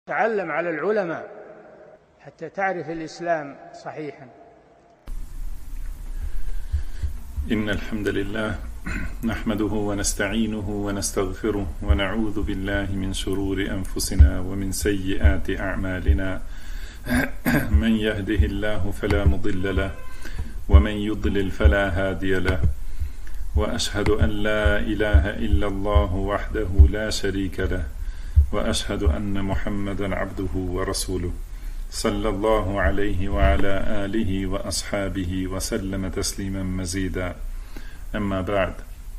تعلم على العلماء حتى تعرف الإسلام صحيحا. إن الحمد لله نحمده ونستعينه ونستغفره ونعوذ بالله من شرور أنفسنا ومن سيئات أعمالنا من يهده الله فلا مضل له ومن يضلل فلا هادي له وأشهد أن لا إله إلا الله وحده لا شريك له وأشهد أن محمدا عبده ورسوله صلى الله عليه وعلى آله وأصحابه وسلم تسليما مزيدا. أما بعد.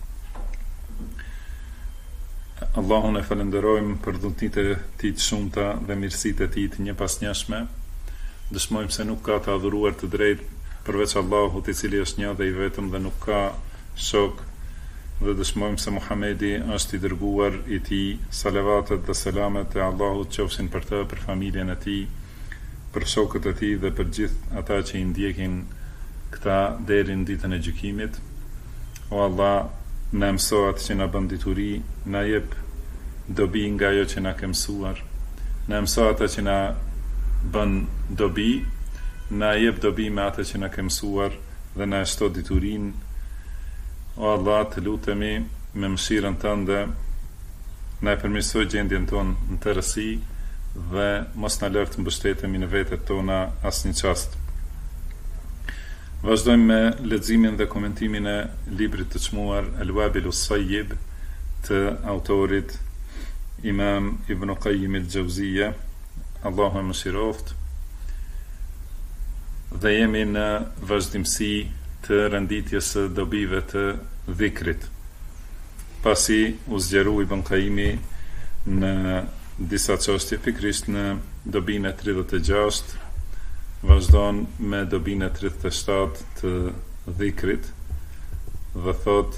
Allahun e falenderojmë për dhuntitë e tij të shumta dhe mirësitë e tij të njëpasnjëshme. Dëshmojmë se nuk ka të adhuruar të drejtë përveç Allahut, i cili është një dhe i vetëm dhe nuk ka shok, dhe dëshmojmë se Muhamedi është i dërguar i tij. Salavatet dhe selamet e Allahut qofshin për të, për familjen e tij, për shokët e tij dhe për gjithë ata që i ndjekin këta deri në ditën e gjykimit. O Allah, na mëso atë që na bën dituri, na jep dobi nga ajo që na ke mësuar. Na mëso atë që na bën dobi, na jep dobi me atë që na ke mësuar dhe na shto diturinë. O Allah, të lutemi me mëshirën tënde, na e përmirësoj gjendjen tonë në tërësi dhe mos na lër të mbështetemi në vetet tona asnjë çast. Vazhdojmë me leximin dhe komentimin e librit të çmuar Al-Wabilus Sayyib të autorit Imam Ibn Qayyim al-Jauziyja, Allahu e mëshiroft. Dhe jemi në vazhdimsi të renditjes së dobive të dhikrit. Pasi u zgjeru Ibn Qayyimi në disa çështje, pikrisht në dobinë e 36, vazhdon me dobinë e 37 të dhikrit dhe thot: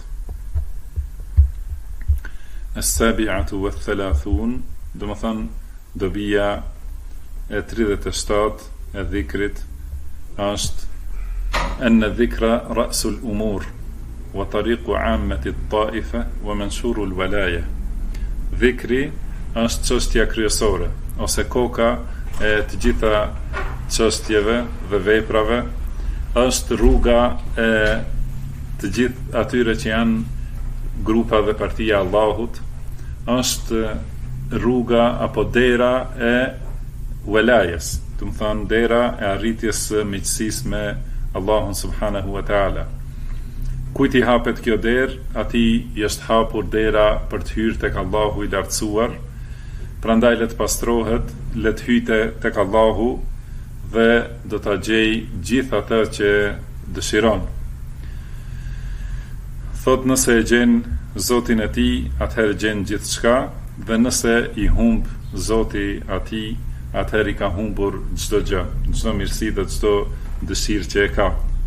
As-sabi'atu wath-thalathun, do të thonë dobia e 37 e dhikrit është أن الذكر رأس الأمور وطريق عامة الطائفة ومنشور الولاية. Dhikri është çështja kryesore ose koka e të gjitha çështjeve dhe veprave, është rruga e të gjithë atyre që janë grupa dhe partia e Allahut, është rruga apo dera e walajes, do të thonë dera e arritjes së miqësisë me Allahun subhanahu wa ta'ala. Kujt i hapet kjo derë, atij i është hapur dera për të hyrë tek Allahu i lartësuar. Prandaj le të pastrohet, le të hyjë tek Allahu dhe do ta gjej gjithë atë që dëshiron. Thot, nëse e gjen Zotin e tij, atëherë gjen gjithçka, dhe nëse i humb Zoti atij, atëherë i ka humbur çdo gjë, çdo mirësi dhe çdo dëshirë që e ka.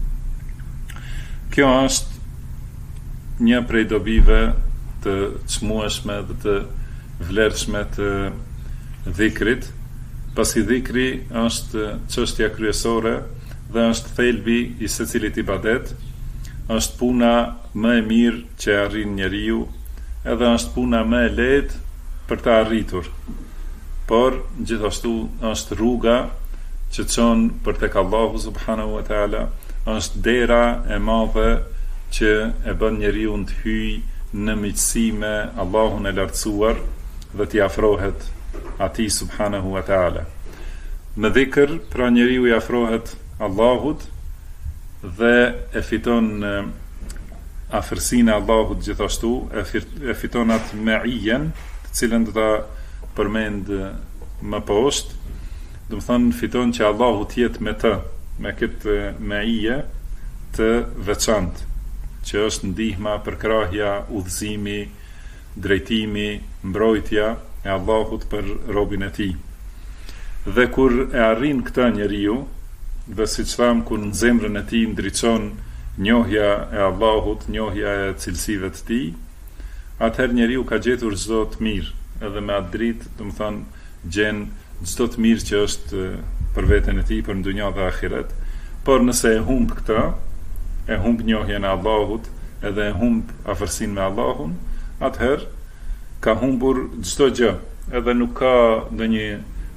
Kjo është një prej dobive të çmueshme dhe të vlerëshme të dhikrit, pasi dhikri është çështja kryesore dhe është thelbi i secilit ibadet, është puna më e mirë që arrin njeriu, edhe është puna më e lehtë për ta arritur, por gjithashtu është rruga që çon për tek Allahu subhanahu wa ta'ala, është dera e madhe që e bën njeriu të hyjë në miqësi me Allahun e lartësuar dhe t'i afrohet atij subhanahu wa ta'ala. Me dhikr, pra njeriu i afrohet Allahut dhe e fiton afërsinë e Allahut, gjithashtu e fiton atë maijen, të cilën do ta përmend më poshtë. Do të thonë fiton që Allahu të jetë me të, me këtë meije të veçantë, që është ndihma, përkrahja, udhëzimi, drejtimi, mbrojtja e Allahut për robën e tij. Dhe kur e arrin këtë njeriu, dhe siç tham, kur në zemrën e tij ndriçon njohja e Allahut, njohja e cilësive të tij, atëherë njeriu ka gjetur çdo të mirë, edhe me atë dritë, do të thonë, gjen çdo të mirë që është për veten e tij, për në dunja dhe ahiret. Por nëse e humb këtë, e humb njohjen e Allahut, edhe e humb afërsinë me Allahun, atëherë ka humbur çdo gjë, edhe nuk ka ndonjë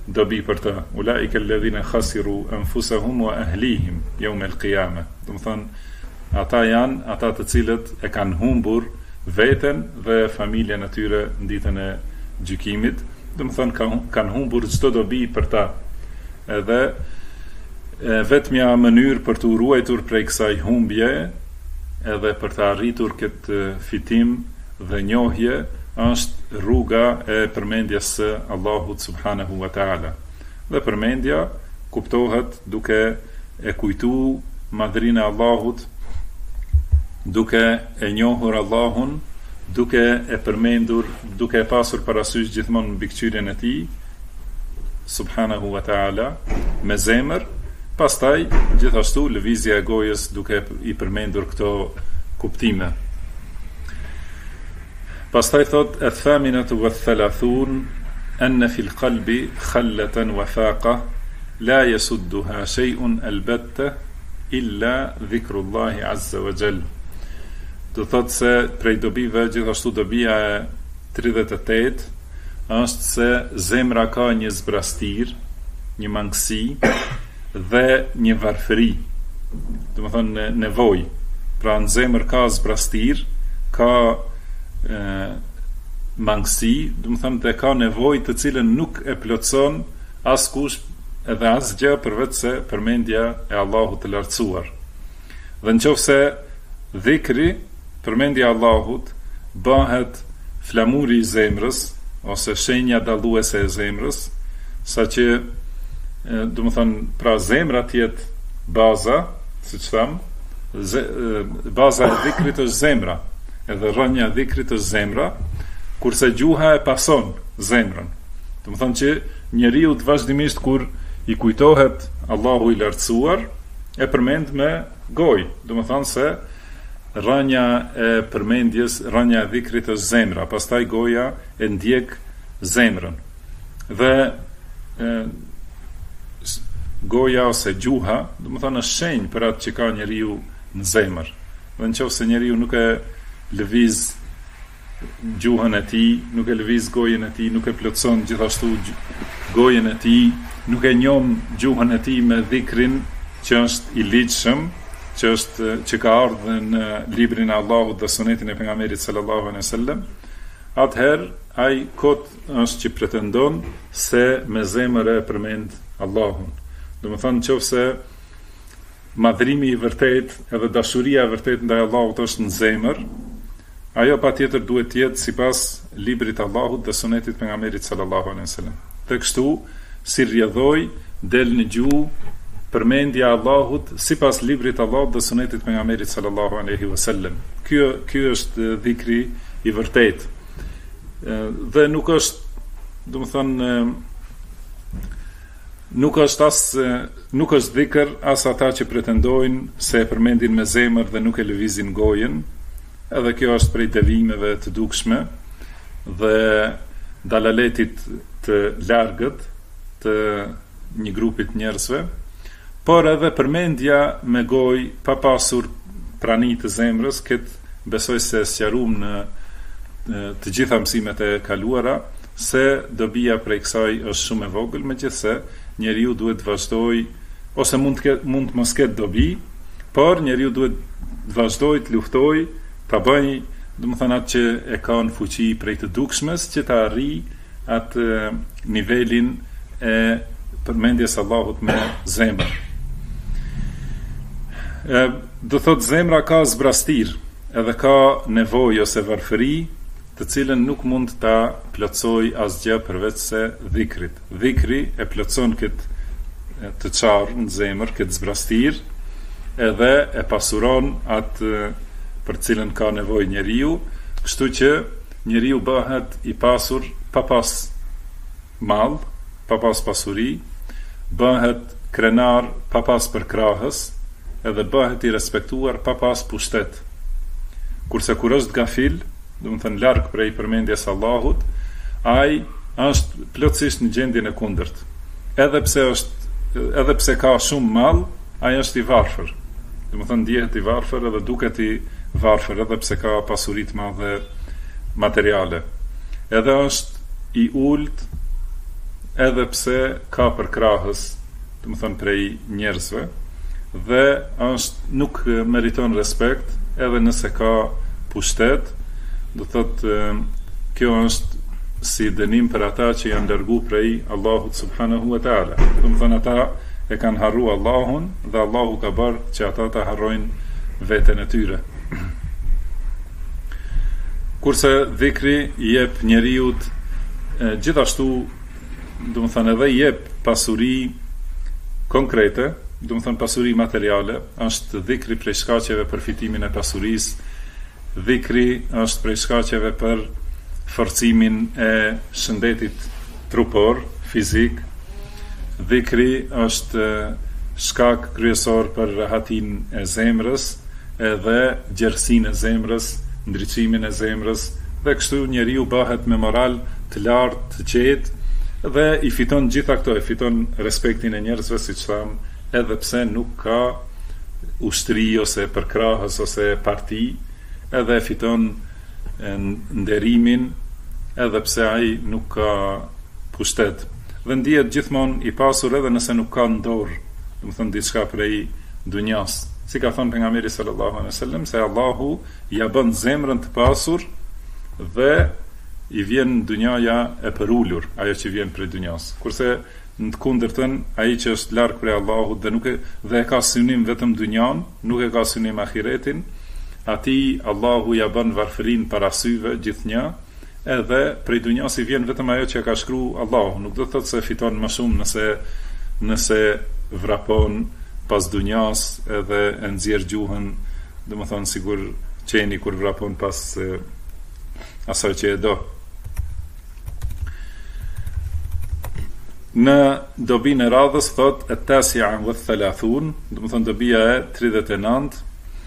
dobi për ta. Ulaika alladhina khasiru anfusahum wa ahlihim yawm al-qiyamah. Do të thonë, ata janë ata të cilët e kanë humbur veten dhe familjen e tyre në ditën e gjykimit. Do të thonë, kanë humbur çdo dobi për ta. Edhe vetmja mënyrë për të ruajtur prej kësaj humbje edhe për të arritur këtë fitim dhe njohje është rruga e përmendjes së Allahut subhanahu wa ta'ala. Dhe përmendja kuptohet duke e kujtu madhrinë e Allahut, duke e njohur Allahun, duke e përmendur, duke e pasur parasysh gjithmonë mbikëqyrjen e tij subhanahu wa ta'ala me zemër. Pastaj, gjithashtu, lëvizja e gojës duke i përmendur këto kuptime. Pastaj thot, ath-thaminatu wath-thalathun, anna fil qalbi khallatan wa faqa, la yasudduha shay'un albatta illa dhikrullahi azza wa jall. Do thot se prej dobive, gjithashtu dobia e 38 është se zemra ka një zbrastir, një mangësi dhe një varfëri, do të thonë nevojë. Pra në zemër ka zbrastir, ka mangësi, do të thonë, dhe ka nevojë të cilën nuk e plotson askush edhe asgjë përveç se përmendja e Allahut të lartësuar. Dhe nëse dhikri, përmendja e Allahut, bëhet flamuri i zemrës ose shenja dalluese e zemrës, saqë do të thonë, pra zemra të jetë baza, siç tham, baza e dhikrit është zemra, edhe rrënja e dhikrit është zemra, kurse gjuha e pason zemrën. Do të thonë që njeriu të vazhdimisht kur i kujtohet Allahu i lartësuar, e përmend me gojë. Do të thonë se rrënja e përmendjes, rrënja e dhikrit është zemra, pastaj goja e ndjek zemrën. Dhe goja ose gjuha, do të thonë, është shenjë për atë që ka njeriu në zemër. Dhe nëse njeriu nuk e lëviz gjuhën e tij, nuk e lëviz gojën e tij, nuk e plotson gjithashtu gojën e tij, nuk e njoh gjuhën e tij me dhikrin që është i ligjshëm, që ka ardhur në librin e Allahut dhe sunetin e pejgamberit sallallahu alaihi wasallam, atëherë ai kot është që pretendon se me zemër e përmend Allahun. Do të thonë, nëse madhrimi i vërtet edhe dashuria e vërtet ndaj Allahut është në zemër, ajo patjetër duhet të jetë sipas librit të Allahut dhe sunetit pejgamberit sallallahu alaihi wasallam. Dhe kështu, si rrjedhoi del në gjuhë përmendja e Allahut sipas librit të Allahut dhe sunetit pejgamberit sallallahu alaihi wasallam. Ky është dhikri i vërtet. Dhe nuk është, do të thonë, nuk është dhikr as ata që pretendojnë se e përmendin me zemër dhe nuk e lëvizin gojen. Edhe kjo është prej devimeve të dukshme dhe dalaletit të largët të një grupit njerëzve, por edhe përmendja me gojë pa pasur prani të zemrës, këtë besoj se sqaruam në të gjitha mësimet e kaluara se dobia prej kësaj është shumë e vogël, megjithse njeriu duhet të vazhdojë, ose mund të mos ketë dobi, por njeriu duhet të vazhdojë të luftojë, ta bëjë, domethënë, atë që e ka në fuqi prej të dukshmes, që ta arrijë atë nivelin e përmendjes Allahut me zemër. Do thotë, zemra ka zbrastir, edhe ka nevojë ose varfëri, të cilën nuk mund ta plotësoj asgjë përveç se dhikrit. Dhikri e plotëson këtë të çarr në zemër, këtë zbrastir, edhe e pasuron atë për cilën ka nevojë njeriu, kështu që njeriu bëhet i pasur pa pas mall, pa pas pasuri, bëhet krenar pa pas përkrahës, edhe bëhet i respektuar pa pas pushtet. Kurse kur është gafil, do të thënë larg prej përmendjes Allahut, ai është plotësisht në gjendjen e kundërt. Edhe pse ka shumë mall, ai është i varfër. Do të thënë ndihet i varfër edhe duket i varfër, edhe pse ka pasuri të madhe materiale. Edhe është i ult edhe pse ka përkrahës, do të thonë prej njerëzve, dhe nuk meriton respekt, edhe nëse ka pushtet, do thotë kjo është si dënim për ata që janë largu prej Allahut subhanahu wa taala. Do të thonë ata e kanë harru Allahun dhe Allahu ka bërë që ata ta harrojnë veten e tyre. Kurse dhikri jep njeriut gjithashtu, do të thonë edhe jep pasuri konkrete, do të thonë pasuri materiale, është dhikri prej shkaqeve për fitimin e pasurisë, dhikri është prej shkaqeve për forcimin e shëndetit trupor, fizik, dhikri është shkak kryesor për rahatin e zemrës, edhe gjerësinë e zemrës, ndriçimin e zemrës, dhe kështu njeriu bëhet me moral të lartë, të qetë, dhe i fiton gjitha këto, i fiton respektin e njerëzve, siç tham, edhe pse nuk ka ushtri ose përkrahës ose parti, edhe fiton nderimin, edhe pse ai nuk ka pushtet, dhe ndihet gjithmonë i pasur edhe nëse nuk ka në dorë, do të thonë diçka prej dunjas. Si ka thënë pejgamberi sallallahu alaihi wasallam, se Allahu ja bën zemrën të pasur dhe i vjen dunjaja e përulur, ajo që vjen prej dunjas. Kurse në të kundërtën, ai që është larg prej Allahut dhe e ka synim vetëm dunjan, nuk e ka synim ahiretin, atij Allahu ja bën varfërinë para syve gjithnjë, edhe prej dunjas i vjen vetëm ajo që ka shkruar Allahu. Nuk do të thotë se fiton më shumë nëse vrapon pas dunjas edhe e nxjerr gjuhën, do të thonë sigur qeni kur vrapon pas asaj që e do. Në dobinë e radhës thot at-tasi'a wa thalathun, do të thonë dobia e 39,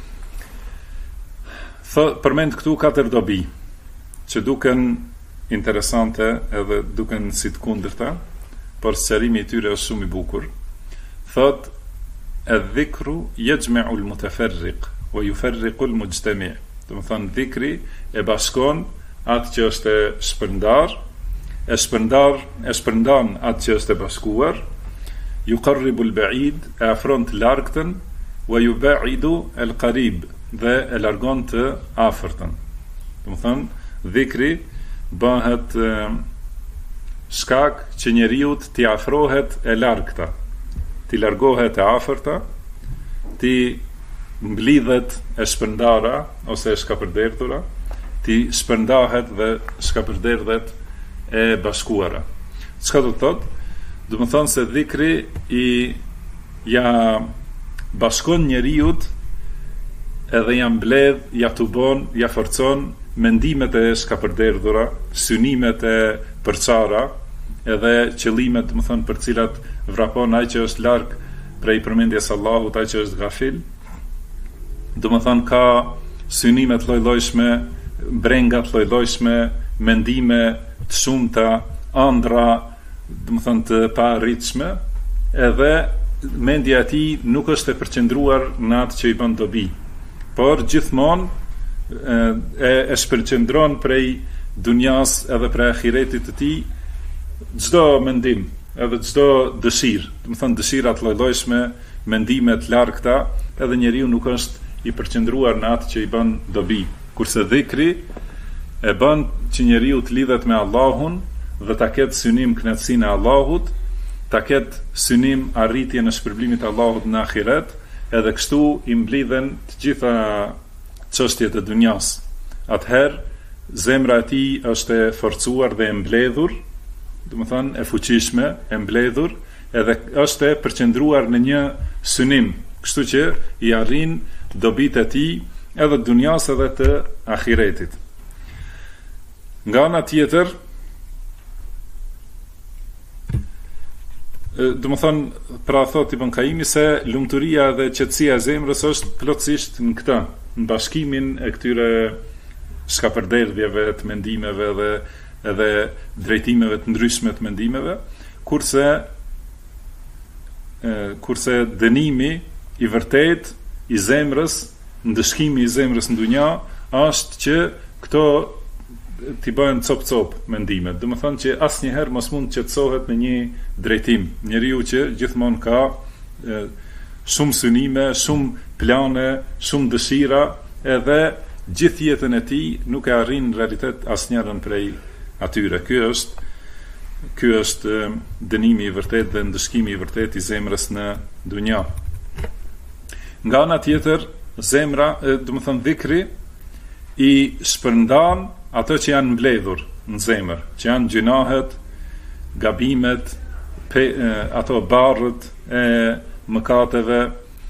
përmend këtu 4 dobi që duken interesante edhe duken si të kundërta, por sqarimi i tyre është shumë i bukur. Thot adh-dhikru yajma'u al-mutafarriq wa yufarriqu al-mujtami'. Do të thonë dhikri e bashkon atë që është e shpërndar, e shpërndan atë që është e bashkuar, yuqarribu al-ba'id, e afron të largëtën, wa yuba'idu al-qarib, dhe e largon të afërtën. Do të thonë dhikri bëhet shkak që njeriu t'i afrohet e largëta, t'i largohet e afërta, t'i mblidhet e shpërndara ose e shkapërderdhura, t'i shpërndahet dhe shkapërderdhet e bashkuara. Çka do të thotë? Do të thonë se dhikri ja bashkon njeriu edhe ja mbledh, ja tubon, ja forcon mendimet e shkapërderdhura, synimet e përçara, edhe qëllimet, do të thonë, për cilat vrapon ai që është larg prej përmendjes Allahut, ai që është gafil. Do të thonë ka synime të lloj-llojshme, brenga të lloj-llojshme, mendime të shumta, ëndra, do të thonë të paarritshme, edhe mendja e tij nuk është e përqendruar në atë që i bën dobi, por gjithmonë e shpërqendron prej dunjas edhe prej ahiretit të tij çdo mendim, edhe çdo dëshirë, do të thonë dëshira të lloj-llojshme, mendime të largëta, edhe njeriu nuk është i përqendruar në atë që i bën dobi. Kurse dhikri e bën që njeriu të lidhet me Allahun dhe ta ketë synim kënaqësinë e Allahut, ta ketë synim arritjen e shpërblimit të Allahut në ahiret, edhe kështu i mblidhen të gjitha çështjet e dunjas. Atëherë zemra e tij është e forcuar dhe e mbledhur, do të thonë e fuqishme, e mbledhur, edhe është e përqendruar në një synim, kështu që i arrin dobitë e tij edhe të dunjas edhe të ahiretit. Nga ana tjetër, do të thonë, pra thot Ibn Kaimi se lumturia dhe qetësia e zemrës është plotësisht në këtë, në bashkimin e këtyre shkapërderdhjeve të mendimeve dhe edhe drejtimeve të ndryshme të mendimeve, kurse dënimi i vërtet i zemrës, ndëshkimi i zemrës në dunja, është që këto t'i bëhen cop mendimet. Do të thonë që asnjëherë mos mund të qetësohet me një drejtim. Njeriu që gjithmonë ka shumë synime, shumë plane, shumë dëshira, edhe gjithë jetën e tij nuk e arrin në realitet asnjërin prej atyre. Ky është dënimi i vërtet dhe ndëshkimi i vërtet i zemrës në dunja. Nga ana tjetër, zemra, do të thonë dhikri, i shpërndan ato që janë mbledhur në zemër, që janë gjunahet, gabimet, ato barrët e mëkateve,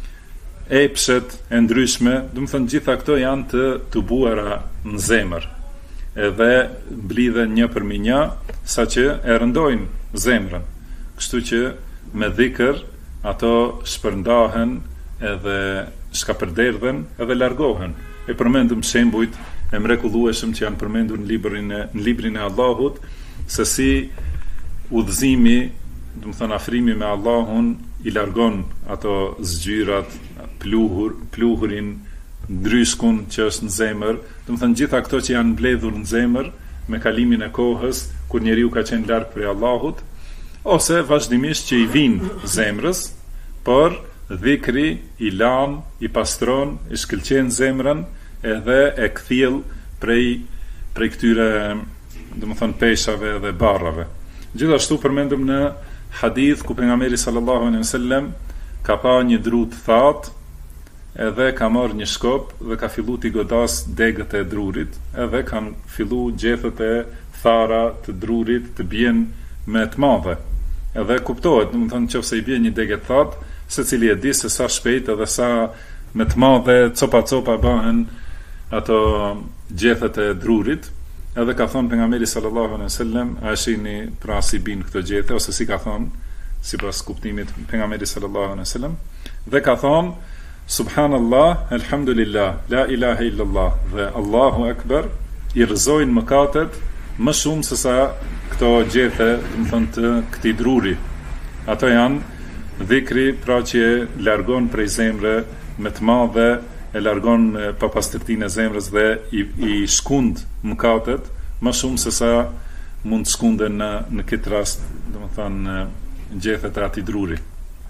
epshet e ndryshme, do të thonë gjitha këto janë të tubuara në zemër. Edhe mblidhen një përmi një, sa që e rëndojnë zemrën. Kështu që me dhikër ato shpërndahen edhe shkapërderdhen edhe largohen. E përmendëm shembujt e mrekullueshëm që janë përmendur në librin e Allahut, se si udhëzimi, do të thonë afrimi me Allahun, i largon ato zgjyrat, pluhurin, ndryshkun që është në zemër, do të thënë gjitha këto që janë mbledhur në zemër me kalimin e kohës, kur njeriu ka qenë larg prej Allahut, ose vazhdimisht që i vinë zemrës, por dhikri i lan, i pastron, i shkëlqen zemrën, edhe e kthjell prej këtyre, do të thënë peshave dhe barrave. Gjithashtu përmendëm në hadith ku pejgamberi sallallahu alaihi wasallam ka pa një dru të thatë, edhe ka marrë një shkop dhe ka fillu t'i godas degët e drurit, edhe kanë fillu gjethet e thara të drurit të bjen me të madhe. Edhe kuptohet, do të thonë nëse i bie një degë të thatë, secili e di se sa shpejt edhe sa me të madhe copa bëhen ato gjethet e drurit. Edhe ka thonë pejgamberi sallallahu alaihi wasallam, a shihni pra si bin këto gjethe, ose si ka thonë sipas kuptimit pejgamberi sallallahu alaihi wasallam, dhe ka thonë Subhanallah, alhamdulillah, la ilaha illallah dhe Allahu Akbar, i rrëzojnë mëkatet më shumë se sa këto gjethe, do të thonë të këtij druri. Ato janë dhikri, pra që largon prej zemre me të madhe, e largon papastërtinë e zemrës dhe i shkund mëkatet më shumë se sa mund të shkunden në këtë rast, do të thonë gjethet e atij druri.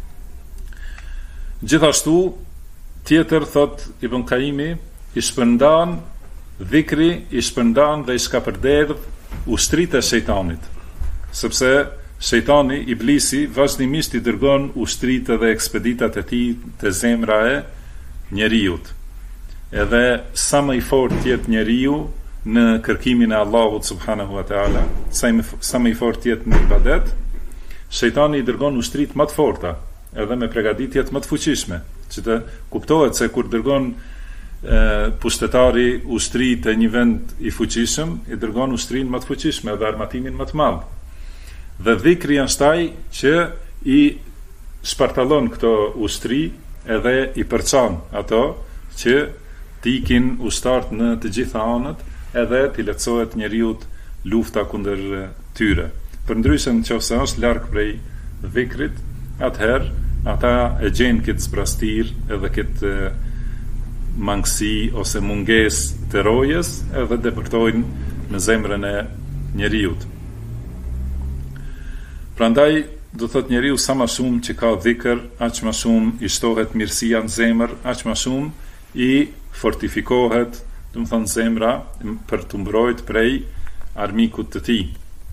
Gjithashtu tjetër, thot Ibn Kaimi, i shpërndan dhikri, i shpërndan dhe i shkapërderdh ushtritë e shejtanit, sepse shejtani, iblisi, vazhdimisht i dërgon ushtritë dhe ekspeditat e tij te zemra e njeriut. Edhe sa më i fortë jetë njeriu në kërkimin e Allahut subhanahu wa taala, sa më i fortë jetë në ibadet, shejtani i dërgon ushtritë më të forta, edhe me përgatitjet më të fuqishme, që të kuptohet se kur dërgon pushtetari ushtri të një vend i fuqishëm, i dërgon ushtrinë më të fuqishme dhe armatimin më të madh. Dhe dhikri është ai që i shpartallon këto ushtri edhe i përçan ato që t'ikin ushtart në të gjitha anët, edhe t'i lehtësohet njeriut lufta kundër tyre. Përndryshe nëse është larg prej dhikrit, atëherë ata e gjenë këtë zbrastir edhe këtë mangësi ose munges të rojes, edhe depërtojnë në zemrën e njeriut. Prandaj do thot njeriu sa më shumë që ka dhikr, aq më shumë i shtohet mirësia në zemër, aq më shumë i fortifikohet, do të thonë zemra, për të mbrojtur prej armikut të tij.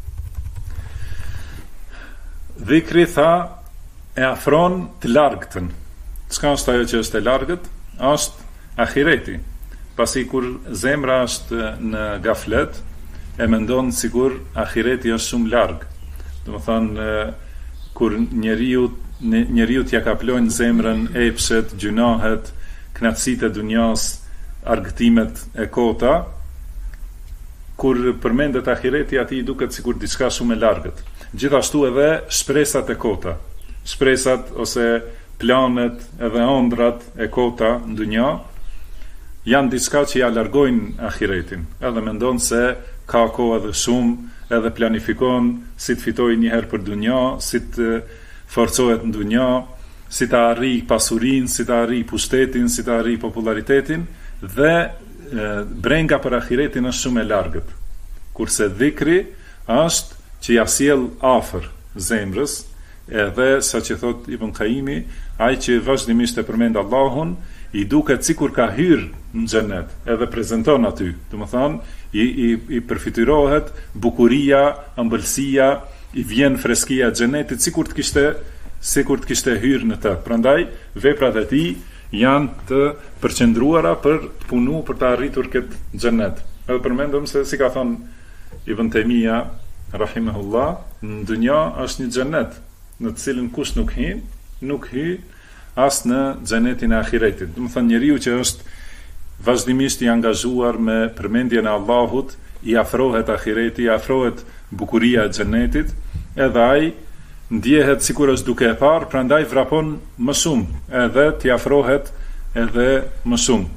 Dhikri, tha, e afron të largëtën. Çka është ajo që është e largët? Është ahireti. Pasi kur zemra është në gaflet, e mendon sigur ahireti është shumë larg. Do të thonë kur njeriu t'ja kaplojnë zemrën epshet, gjunahet, knatësitë e dunjas, argëtimet e kota, kur përmendet ahireti, atij duket sikur diçka shumë e largët. Gjithashtu edhe shpresat e kota, shpresat ose planet edhe ëndrat e kota në dunja janë diçka që ja largojnë ahiretin, edhe mendon se ka kohë edhe shumë, edhe planifikon si të fitojë një herë për dunja, si të forcohet në dunja, si të arrijë pasurinë, si të arrijë pushtetin, si të arrijë popularitetin, dhe brenga për ahiretin është shumë e largët. kurse dhikri është që ja sjell afër zemrës, edhe sa që thot Ibn Qayyimi, ai që vazhdimisht e përmend Allahun, i duket sikur ka hyrë në xhenet, edhe prezanton aty. Domethënë, i përfiturohet bukuria, ëmbëlsia, i vjen freskia e xhenetit sikur të kishte hyrë në të. Prandaj veprat e tij janë të përqendruara për të punuar për të arritur këtë xhenet. Edhe përmendëm se si ka thënë Ibn Taymija rahimahullah, në dunja është një xhenet në të cilin kush nuk hy as në xhenetin e ahiretit. Do të thënë njeriu që është vazhdimisht i angazhuar me përmendjen e Allahut, i afrohet ahireti, i afrohet bukuria e xhenetit, edhe ai ndjehet sikur është duke e parë, prandaj vrapon më shumë, edhe t'i afrohet edhe më shumë.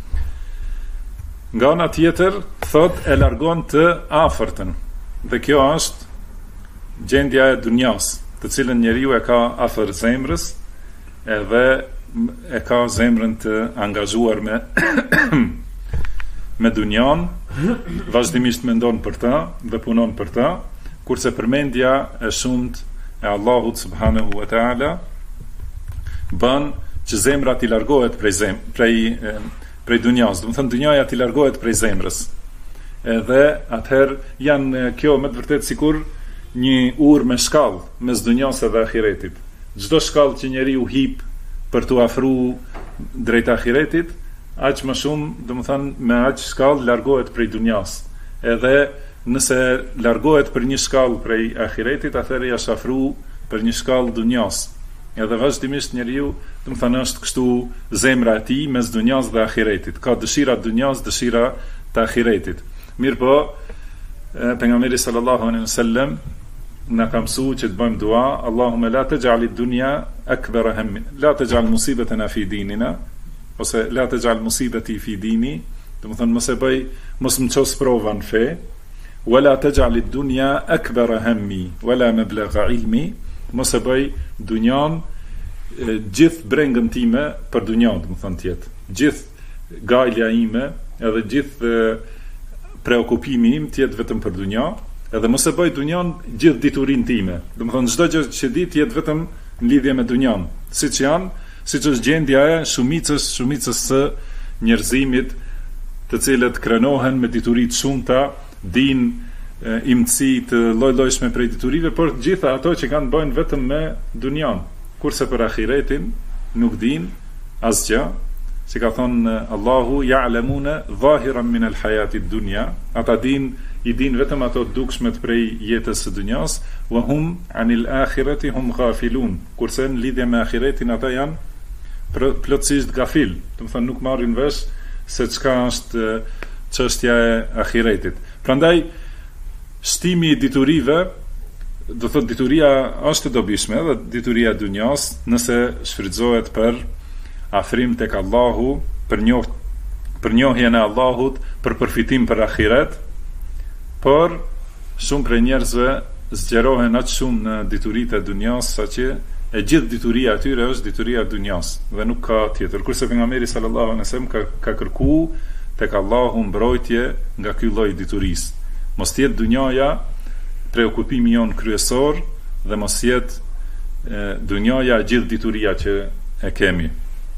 Nga ana tjetër, thot e largon të afërtën. Dhe kjo është gjendja e dunjas, të cilën njeriu e ka afër zemrës, edhe e ka zemrën të angazhuar me dunjan, vazhdimisht mendon për ta dhe punon për ta, kurse përmendja e shumt e Allahut subhanahu wa taala bën që zemra t'i largohet prej dunjas. Do të thënë dunjaja t'i largohet prej zemrës. Edhe atëherë janë kjo me të vërtetë sikur një urë me shkallë mes dunjas dhe ahiretit. Çdo shkallë që njeriu hip për t'u afruar drejt ahiretit, aq më shumë, domethënë me aq shkallë largohet prej dunjas. Edhe nëse largohet për një shkallë prej ahiretit, atëherë ja shafru për një shkallë dunjas. Edhe vazhdimisht njeriu, domethënë është kështu zemra e tij mes dunjas dhe ahiretit. Ka dëshira të dunjas, dëshira të ahiretit. Mirpo, pejgamberi sallallahu alaihi wasallam na ka mësuar që të bëjmë dua, Allahumma la taj'al ad-dunya akbara hammina, la taj'al musibatana fi dinina, ose la taj'al musibati fi dini, domethënë mos më ços prova në fe, wala taj'al ad-dunya akbara hammi, wala mablagha ilmi, mos e bëj dunjan gjithë brengën time për dunjan, domethënë tjetë, gjithë gajlja ime, edhe gjithë preokupimi im tjetë vetëm për dunjan, edhe mos e bëj dunjan gjithë diturinë time. Domethënë çdo gjë që di të jetë vetëm në lidhje me dunjan. Siç është gjendja e shumicës së njerëzimit, të cilët krenohen me dituri të shumta, dinë imtësi të lloj-llojshme prej diturive, por të gjitha ato që kanë bëjnë vetëm me dunjan. Kurse për ahiretin nuk din asgjë. Si ka thonë Allahu, ya'lamuna zahiran min al-hayati ad-dunya, ata i din vetëm ato dukshmet prej jetës së dunjas, wa hum anil akhirati hum ghafilun, kurse në lidhje me ahiretin ata janë plotësisht gafil, do të thënë nuk marrin vesh se çka është çështja e ahiretit. Prandaj shtimi i diturive, do thotë dituria është e dobishme, dhe dituria e dunjas, nëse shfrytëzohet për afrim tek Allahu, për njohjen e Allahut, për përfitim për ahiret, por shumë prej njerëzve zgjerohen aq shumë në dituritë e dunjas, saqë e gjithë dituria e tyre është dituria e dunjas dhe nuk ka tjetër. Kurse pejgamberi sallallahu alaihi wasallam ka kërkuar tek Allahu mbrojtje nga ky lloj diturisë. Mos jetë dunjaja preokupimi jon kryesor dhe mos jetë dunjaja gjithë dituria që e kemi.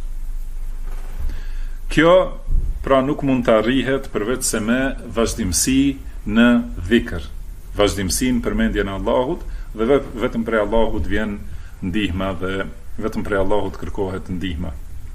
Kjo pra nuk mund të arrihet përveç se me vazhdimsi në dhikr, vazhdimsi në përmendjen e Allahut, dhe vetëm prej Allahut vjen ndihma dhe vetëm prej Allahut kërkohet ndihma.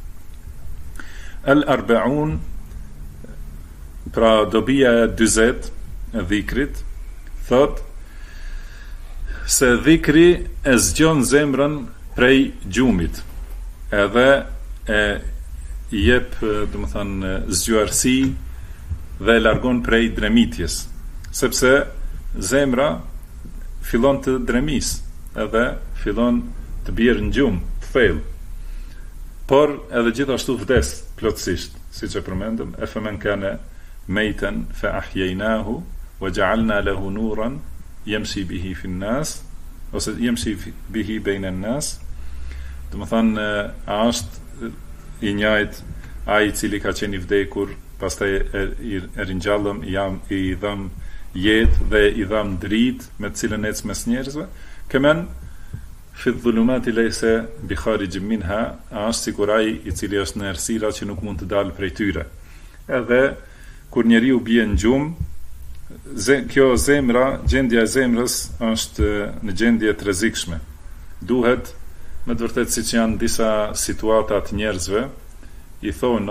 Al-Arbaun, pra dobia e 40 e dhikrit, thot se dhikri e zgjon zemrën prej gjumit, edhe e jep, domethënë, zgjuarsi dhe e largon prej dremitjes, sepse zemra fillon të dremis, edhe fillon të bjerë në gjumë, të thellë, por edhe gjithashtu vdes plotësisht, siç e përmendëm, e faman kana meitan fa ahyaynahu wa ja'alna lahu nuran yamshi bihi fi an-nas, ose yamshi bihi bayna an-nas. Domethënë, është i njëjtë ai i cili ka qenë i vdekur, pastaj e ringjallëm, i dhëm jetë dhe i dham dritë me të cilën ecë mes njerëzve, kemen fi dhulumati lejse bi kharijin minha, është sikur ai i cili është në errësira që nuk mund të dalë prej tyre. Edhe kur njeriu bie në gjumë, kjo zemra, gjendja e zemrës është në gjendje të rrezikshme. Duhet, me të vërtetë siç janë disa situata të njerëzve, i thonë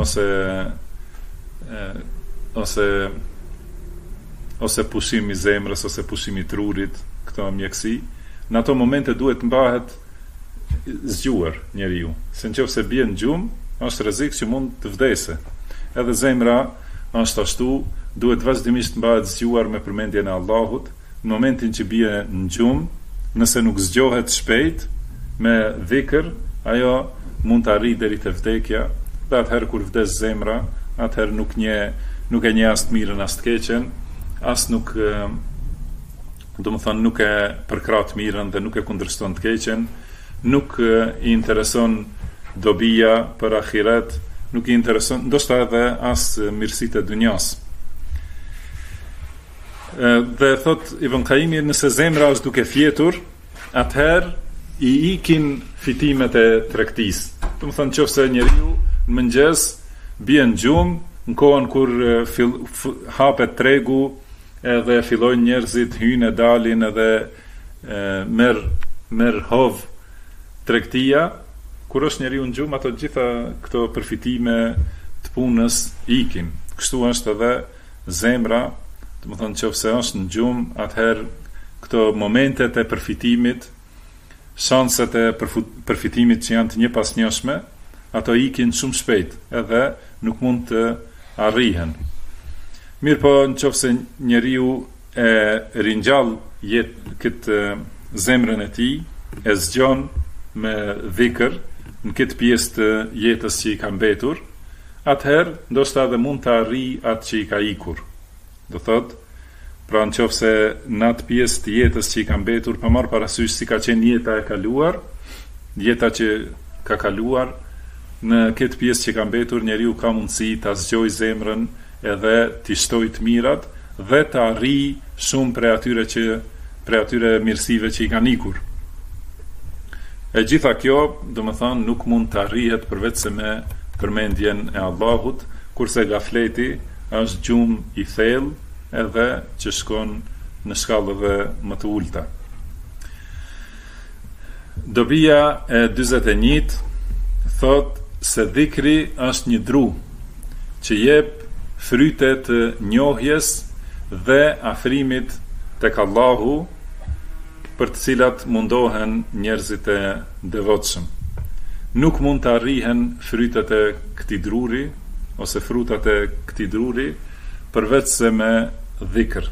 ose pushim i zemrës, ose pushim i trurit, këto mjeksi, në ato momente duhet mbahet zgjuar njeriu. Se nëse bie në gjumë, është rrezik që mund të vdesë. Edhe zemra është ashtu, duhet vazhdimisht mbahet zgjuar me përmendjen e Allahut. Në momentin që bie në gjumë, nëse nuk zgjohet shpejt me dhikr, ajo mund të arrijë deri te vdekja, dhe atëherë kur vdes zemra, atëherë nuk e njeh as të mirën as të keqen, as nuk nuk e përkrat mirën dhe nuk e kundërshton të keqen, nuk i intereson dobia për ahiret, nuk i intereson ndoshta edhe as mirësitë e dunjas. Dhe thot Ibn Qayyimi, nëse zemra është duke fjetur, atëherë i ikin fitimet e tregtisë. Do të thonë nëse njeriu në mëngjes bie në gjumë, në kohën kur hapet tregu, edhe fillojnë njerëzit hyjnë e dalin, edhe merr hov tregtia, kur është njeriu në gjumë, ato gjitha këto përfitime të punës ikin. Kështu është edhe zemra, do të thonë nëse është në gjumë, atëherë këto momentet e përfitimit, shanset e përfitimit që janë të njëpasnjëshme, ato ikin shumë shpejt, edhe nuk mund të arrihen. Mirë po, nëse njeriu e ringjall këtë zemrën e tij, e zgjon me dhikr në këtë pjesë të jetës që i ka mbetur, atëherë ndoshta edhe mund të arrijë atë që i ka ikur. Do thotë, pra nëse në atë pjesë të jetës që i ka mbetur, pa marrë parasysh si ka qenë jeta e kaluar, jeta që ka kaluar, në këtë pjesë që ka mbetur, njeriu ka mundësi ta zgjojë zemrën, edhe t'i shtoj të mirat, dhe të arrijë shumë prej atyre mirësive që i kanë ikur. E gjitha kjo, do më thonë, nuk mund të arrihet përveç se me përmendjen e Allahut, kurse gafleti është gjumë i thellë, edhe që shkon në shkallëve më të ulta. Dobia e 41 thot se dhikri është një dru që jep fryte të njohjes dhe afrimit tek Allahu, për të cilat mundohen njerëzit e devotshëm. Nuk mund të arrihen frytet e këtij druri ose frutat e këtij druri përveç se me dhikr.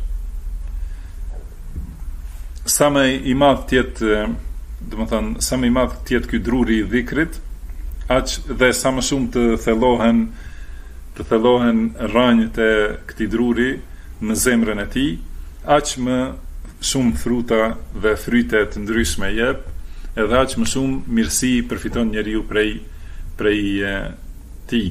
Sa më i madh tjetë, do të thonë, sa më i madh tjetë ky druri i dhikrit, aq dhe sa më shumë të thellohen rrënjët e këtij druri në zemrën e tij, aq më shumë fruta dhe fryte të ndryshme jep, edhe aq më shumë mirësi përfiton njeriu prej tij.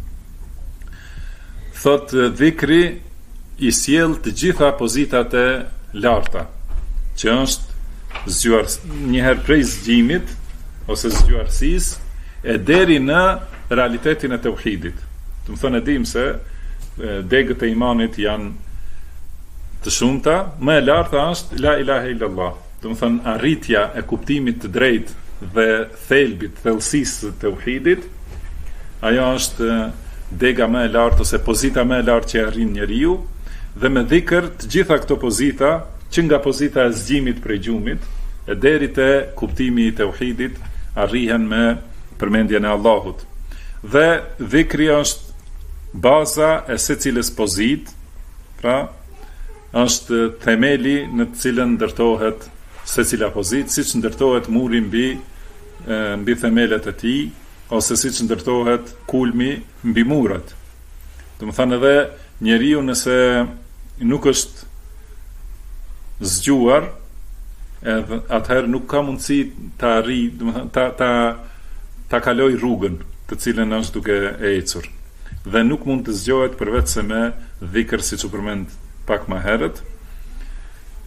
Thot dhikri i sjell të gjitha pozitat e larta, që është njëherë prej zgjimit ose zgjuarësisë, e deri në realitetin e tauhidit. Do të thonë, e dim se degët e imanit janë të shumta, më e larta është la ilaha illallah. Do të thonë, arritja e kuptimit të drejtë dhe thelbit, thellësisë të tauhidit, ajo është dega më e lartë ose pozita më e lartë që arrin njeriu, dhe me dhikr të gjitha këto pozita, që nga pozita e zgjimit prej gjumit, e deri te kuptimi i tauhidit, arrihen me përmendjen e Allahut. Dhe dhikri është baza e secilës pozit, pra është themeli në të cilën ndërtohet secila pozit, siç ndërtohet muri mbi themelet e tij, ose siç ndërtohet kulmi mbi murat. Do të thonë, edhe njeriu nëse nuk është zgjuar, edhe atëherë nuk ka mundësi të arrijë, do të thonë, ta kaloj rrugën të cilën është duke ecur, dhe nuk mund të zgjohet përveç se me dhikr, siç u përmend pak më herët,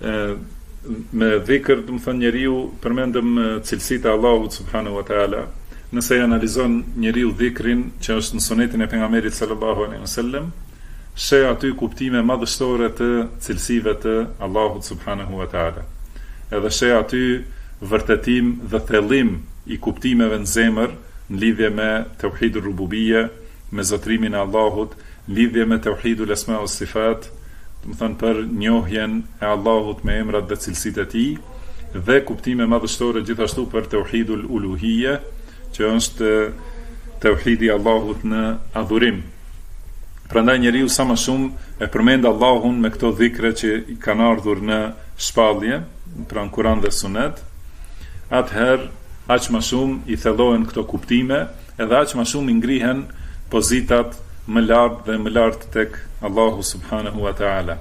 me dhikr, do të thonë njeriu përmendëm cilësitë e Allahut subhanahu wa taala. Nëse e analizon njeriu dhikrin që është në sunetin e pejgamberit sallallahu alaihi wasallam, sheh aty kuptime madhështore të cilësive të Allahut subhanahu wa taala. Edhe sheh aty vërtetim dhe thellim i kuptimeve në zemër në lidhje me tauhidul rububiyya, me zotrimin e Allahut, lidhje me tauhidul asma was sifat, do të thonë për njohjen e Allahut me emrat dhe cilësitë e tij, dhe kuptime madhështore gjithashtu për tauhidul uluhiyya, që është tauhidi i Allahut në adhurim. Prandaj njeriu sa më shumë e përmend Allahun me këto dhikre që i kanë ardhur në shpallje, pra në Kur'an dhe Sunet, atëherë aq më shumë i thellohen këto kuptime, edhe aq më shumë i ngrihen pozitat më lart dhe më lart tek Allahu subhanahu wa taala.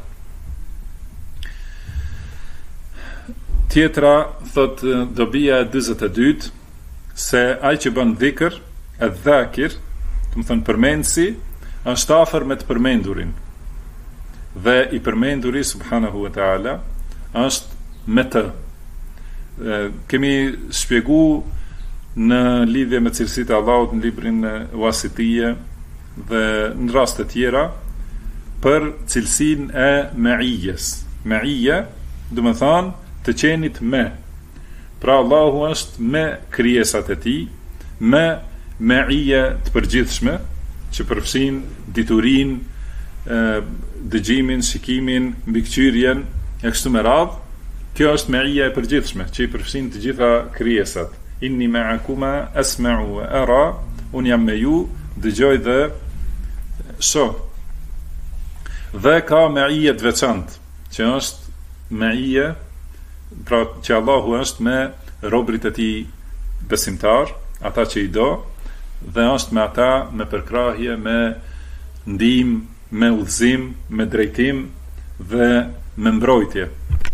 Tjetra thot dobia e 42 se ai që bën dhikr, e dhakir, do të thonë përmendsi, është afër me të përmendurin. Dhe i përmenduri subhanahu wa taala është me të. Kemi shpjeguar në lidhje me cilësitë e Allahut në librin Wasitiyya dhe në raste tjera për cilësinë e ma'iyes. Ma'iyya, do të thonë të qenit me. Pra Allahu është me krijesat e tij, me ma'iyya të përgjithshme, që përfshin diturinë, dëgjimin, shikimin, mbikëqyrjen e kështu me radhë. Kjo është ma'iyya e përgjithshme, që i përfshin të gjitha krijesat. Inni ma'akuma asma'u wa ara, unë jam me ju, dëgjoj dhe shoh. Dhe ka ma'iyya të veçantë, që është ma'iyya, pra që Allahu është me robrit e tij besimtar, ata që i do, dhe është me ata me përkrahje, me ndihmë, me udhëzim, me drejtim dhe me mbrojtje.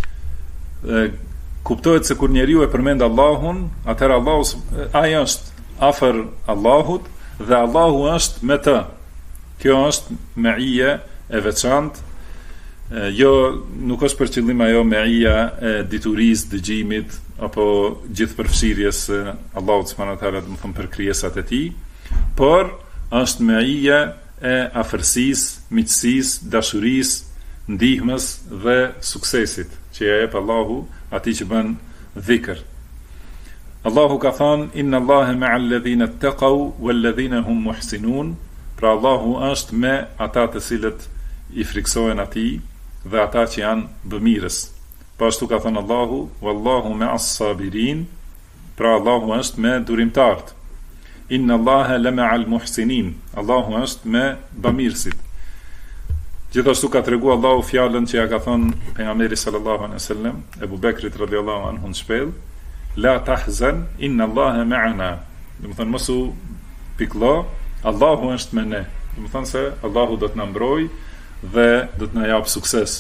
Kuptohet se kur njeriu e përmend Allahun, atëherë ai është afër Allahut dhe Allahu është me të. Kjo është ma'iyya e veçantë. Jo, nuk është për qëllim ajo ma'iyya e diturisë, dëgjimit apo gjithë përfshirjes Allahut subhanahu wa taala, do të thonë për krijesat e tij, por është ma'iyya e afërsisë, miqësisë, dashurisë, ndihmës dhe suksesit që ja jep Allahu atij që bën dhikr. Allahu ka thënë inna Allaha ma'al ladhina ittaqaw wal ladhina hum muhsinun, pra Allahu është me ata të cilët i friksohen atij dhe ata që janë bëmirës. Po ashtu ka thënë Allahu, wallahu ma'as sabirin, pra Allahu është me durimtarët. Inna Allaha lama'al muhsinin, Allahu është me bamirësit. Gjithashtu ka treguar Allahu fjalën që ja ka thënë pejgamberi sallallahu alaihi wasallam Ebu Bekrit radhiyallahu anhu në shpellë, la tahzan inna Allaha ma'ana. Do të thonë mos u pikëllo, Allahu është me ne. Do të thonë se Allahu do të na mbrojë dhe do të na jap sukses.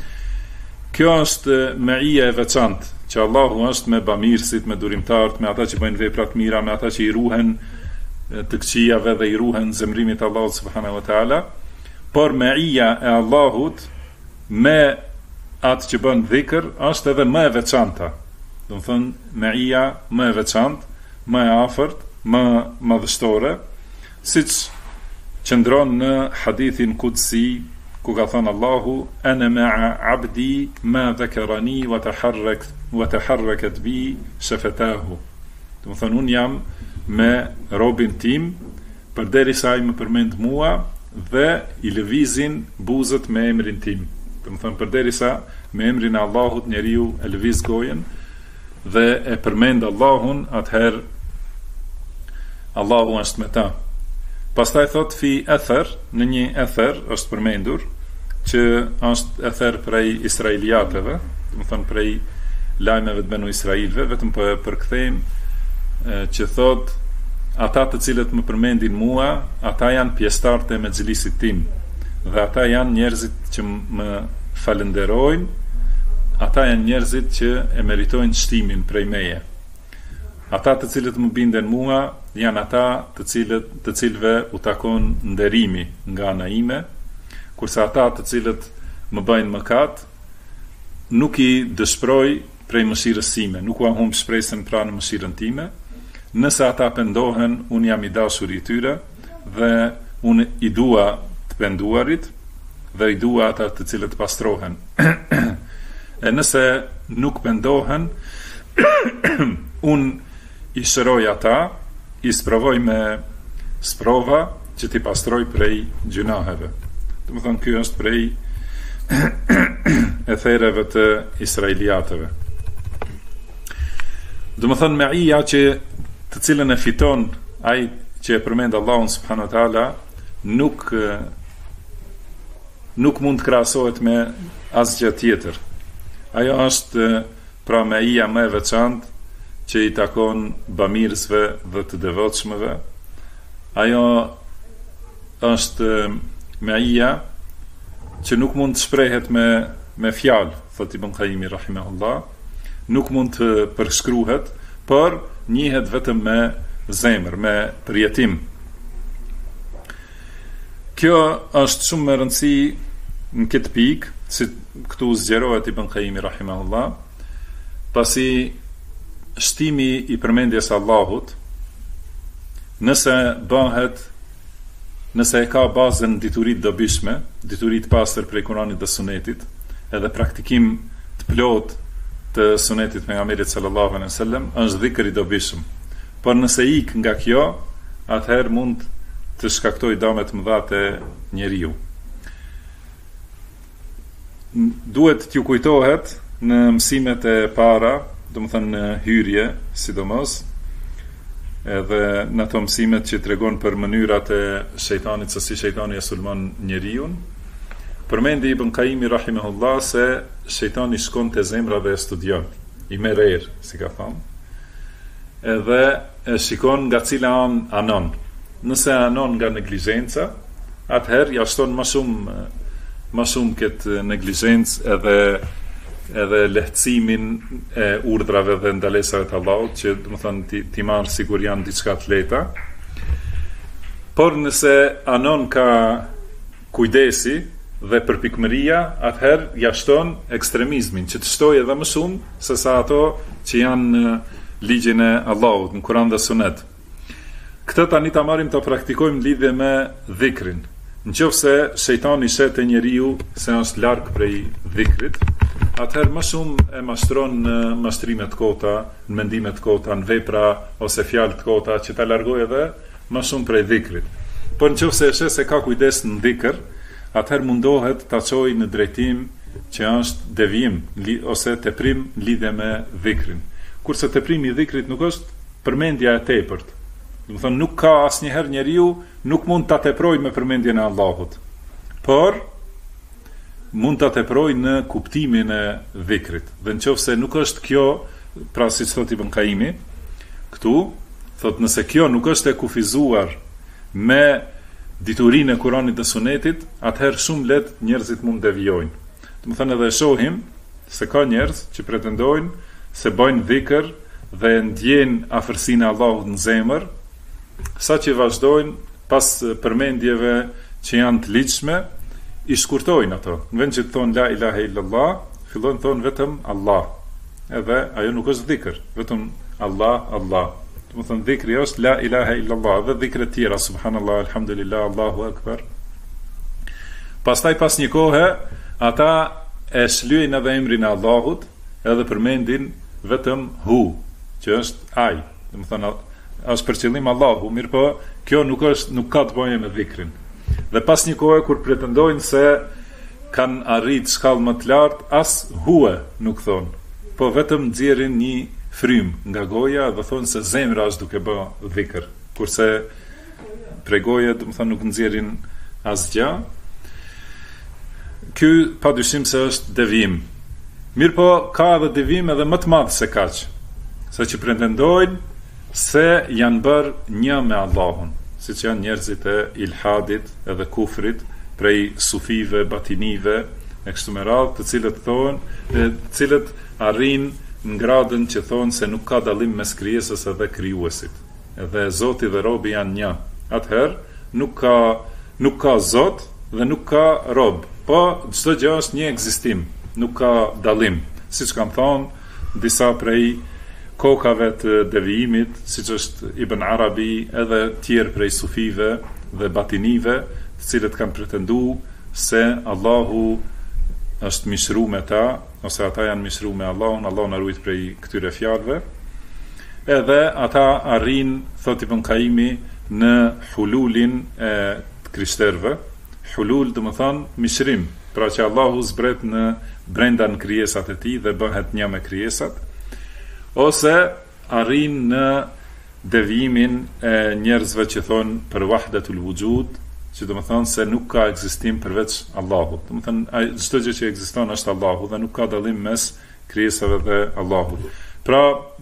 Kjo është ma'iyya e veçantë, që Allahu është me bamirësit, me durimtarët, me ata që bëjnë vepra të mira, me ata që i ruhen të këqijave dhe i ruhen zemrimit të Allahut subhanahu wa taala. Por ma'iyya e Allahut me atë që bën dhikr është edhe më e veçanta. Do të thonë ma'iyya më e veçantë, më e afërt, më madhështore, siç qëndron në hadithin Qudsi, ku ka thënë Allahu, ana ma'a 'abdi ma dhakarani wa taharrakat bi shafatahu. Do të thonë unë jam me robin tim përderisa ai më përmend mua dhe i lëvizin buzët me emrin tim. Do të thonë përderisa me emrin e Allahut njeriu e lëviz gojen dhe e përmend Allahun, atëherë Allahu është me ta. Pastaj thot fi ether, në një ether është përmendur që është ether prej israeliateve, do të thonë prej lajmeve të Benu Israilve, vetëm po e përkthejmë që thot ata të cilët më përmendin mua, ata janë pjesëtarët e mexhlisit tim dhe ata janë njerëzit që më falenderojnë, ata janë njerëzit që e meritojnë shtimin prej meje. Ata të cilët më binden mua janë ata të cilëve u takon nderimi nga ana ime, kurse ata të cilët më bëjnë mëkat nuk I dëshproj prej mëshirës sime, nuk u humb shpresën pra në mëshirën time. Nëse ata pendohen, unë jam I dashur I tyre dhe unë I dua të penduarit dhe I dua ata të cilët pastrohen. E nëse nuk pendohen, unë I shëroj ata, I sprovoj me sprova që t'i pastroj prej gjunaheve. Të më thonë, kjo është prej ethereve të israeliatëve. Dhe më thonë, me ija që të cilën e fiton ai që e përmend Allahun subhanahu wa taala nuk mund të krahasohet me asgjë tjetër. Ajo është pra me ija më e veçantë që I takon bamirësve dhe të devotshmëve. Ajo është me ija që nuk mund të shprehet me fjalë, thot Ibn Qayyim rahimahullah, nuk mund të përshkruhet, por njihet vetëm me zemër, me përjetim. Kjo është shumë me rëndësi në këtë pikë, si këtu zgjerohet Ibn Qayyim rahimahullah, pasi shtimi I përmendjes Allahut, nëse e ka bazën diturit dobishme, diturit pastër prej Kuranit dhe Sunetit, edhe praktikim të plot të Sunetit pejgamberit sallallahu alaihi wasallam, është dhikr I dobishëm. Por nëse ik nga kjo, atëherë mund të shkaktoj dame të mëdha te njeriu. Duhet t'ju kujtohet në mësimet e para, domethënë në hyrje, sidomos, edhe në ato mësimet që tregon për mënyrat e shejtanit, se si shejtani e sulmon njeriun, përmendi Ibn Qayyim rahimahullah se shejtani shkon te zemra dhe e studion, I merr erë, si ka thënë, edhe e shikon nga cila anon. Nëse anon nga neglizhenca, atëherë ja shton më shumë këtë neglizhencë edhe lehtësimin e urdhrave dhe ndalesave të Allahut, që do të thonë ti marr sigur janë diçka të lehta. Por nëse anon ka kujdesi dhe përpikmëria, atëherë ja shton ekstremizmin, që të shtojë edhe më shumë se sa ato që janë në ligjin e Allahut, në Kur'an dhe Sunet. Këtë tani ta marrim të praktikojmë lidhje me dhikrin. Nëse shejtani shet e njeriu se është larg prej dhikrit, atëherë më shumë e mashtron në mashtrime të kota, në mendime të kota, në vepra ose fjalë të kota, që ta largojë edhe më shumë prej dhikrit. Por nëse e shes se ka kujdes në dhikr, atëherë mundohet ta çojë në drejtim që është devijim ose teprim lidhje me dhikrin. Kurse teprimi I dhikrit nuk është përmendja e tepërt. Do të thonë, nuk ka asnjëherë njeriu nuk mund ta teprojë me përmendjen e Allahut, por mund ta teprojë në kuptimin e dhikrit. Dhe nëse nuk është kjo, pra siç thot Ibn Qayyim këtu, thot nëse kjo nuk është e kufizuar me diturinë e Kuranit dhe Sunetit, atëherë shumë lehtë njerëzit mund devijojnë. Do të thonë, edhe shohim se ka njerëz që pretendojnë se bojnë dhikr dhe ndjejnë afërsinë e Allahut në zemër, sa që vazhdojnë pas përmendjeve që janë të ligjshme, I shkurtojnë ato. Në vend që të thonë la ilaha illallah, fillojnë thonë vetëm Allah. Edhe ajo nuk është dhikr, vetëm Allah, Allah. Do të thonë dhikri është la ilaha illallah, dhe dhikret tjera, subhanallah, alhamdulillah, Allahu akbar. Pastaj pas një kohe, ata e shlyejnë edhe emrin e Allahut, edhe përmendin vetëm hu, që është ai. Do të thonë është për qëllim Allahu, mirë po, kjo nuk ka të bëjë me dhikrin. Dhe pas një kohë kur pretendojnë se kanë arrit shkallë më të lartë, as hue nuk thonë, po vetëm nxjerrin një frym nga goja dhe thonë se zemra është duke bë dhikr, kurse prej goja do të thonë nuk nxjerrin asgjë. Ky padyshim se është devijim. Mirë po, ka edhe devijim edhe më të madh se kaq, sa që pretendojnë se janë bërë një me Allahun, siç janë njerëzit e ilhadit edhe kufrit, prej sufive, batinive, e kështu me radhë, të cilët arrin në gradën që thonë se nuk ka dallim mes krijesës edhe krijuesit. Edhe Zoti dhe robi janë një. Atëherë nuk ka Zot dhe nuk ka rob, po çdo gjë është një ekzistim. nuk ka dallim. Siç kanë thonë disa prej kokave të devijimit, siç është Ibn Arabi, edhe tjerë prej sufive dhe batinive, të cilët kanë pretenduar se Allahu është mishru me ta, ose ata janë mishru me Allahun, Allahu na ruajt prej këtyre fjalëve. Edhe ata arrin, thot Ibn Kaimi, në hululin e krishterëve. Hulul do të thonë mishrim, pra që Allahu zbret në brenda në krijesat e tij dhe bëhet një me krijesat, ose arrin në devijimin e njerëzve që thonë për wahdatul wujud, që do të thonë se nuk ka ekzistim përveç Allahut. Do të thonë çdo gjë që ekziston është Allahu dhe nuk ka dallim mes krijesave dhe Allahut. Pra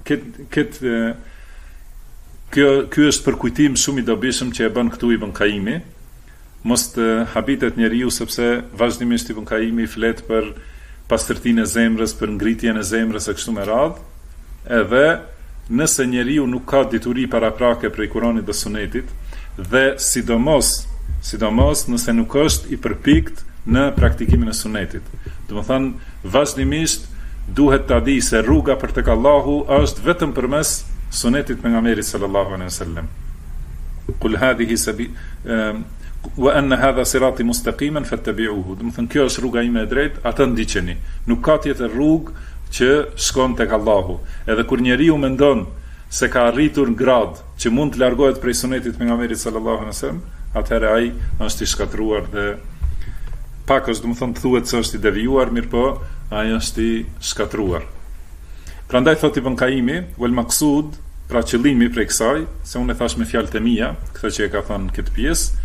ky është përkujtim shumë i dobishëm që e bën këtu Ibn Kaimi. Mos të habitet njeriu, sepse vazhdimisht Ibn Kaimi flet për pastërtinë e zemrës, për ngritjen e zemrës e kështu me radhë. Edhe nëse njeriu nuk ka dituri paraprake prej Kuranit dhe Sunetit, dhe sidomos nëse nuk është i përpikt në praktikimin e Sunetit. Do të thonë, vazhdimisht duhet ta di se rruga për tek Allahu është vetëm përmes Sunetit pejgamberit sallallahu alaihi wasallam. Qul hadhihi wa anna hadha sirati mustaqiman fattabi'uhu. Do të thonë, kjo është rruga ime e drejtë, atë ndiqeni. Nuk ka tjetër rrugë që shkon tek Allahu. Edhe kur njeriu mendon se ka arritur në grad që mund të largohet prej Sunetit pejgamberit sallallahu alaihi wasallam, atëherë ai është i shkatruar dhe pak është, do të thonë, thuhet se është i devijuar, mirë po, ai është i shkatruar. Prandaj thot Ibn Kaimi, wal maqsud, pra qëllimi prej kësaj, se unë e thash me fjalët e mia, këtë që e ka thënë këtë pjesë,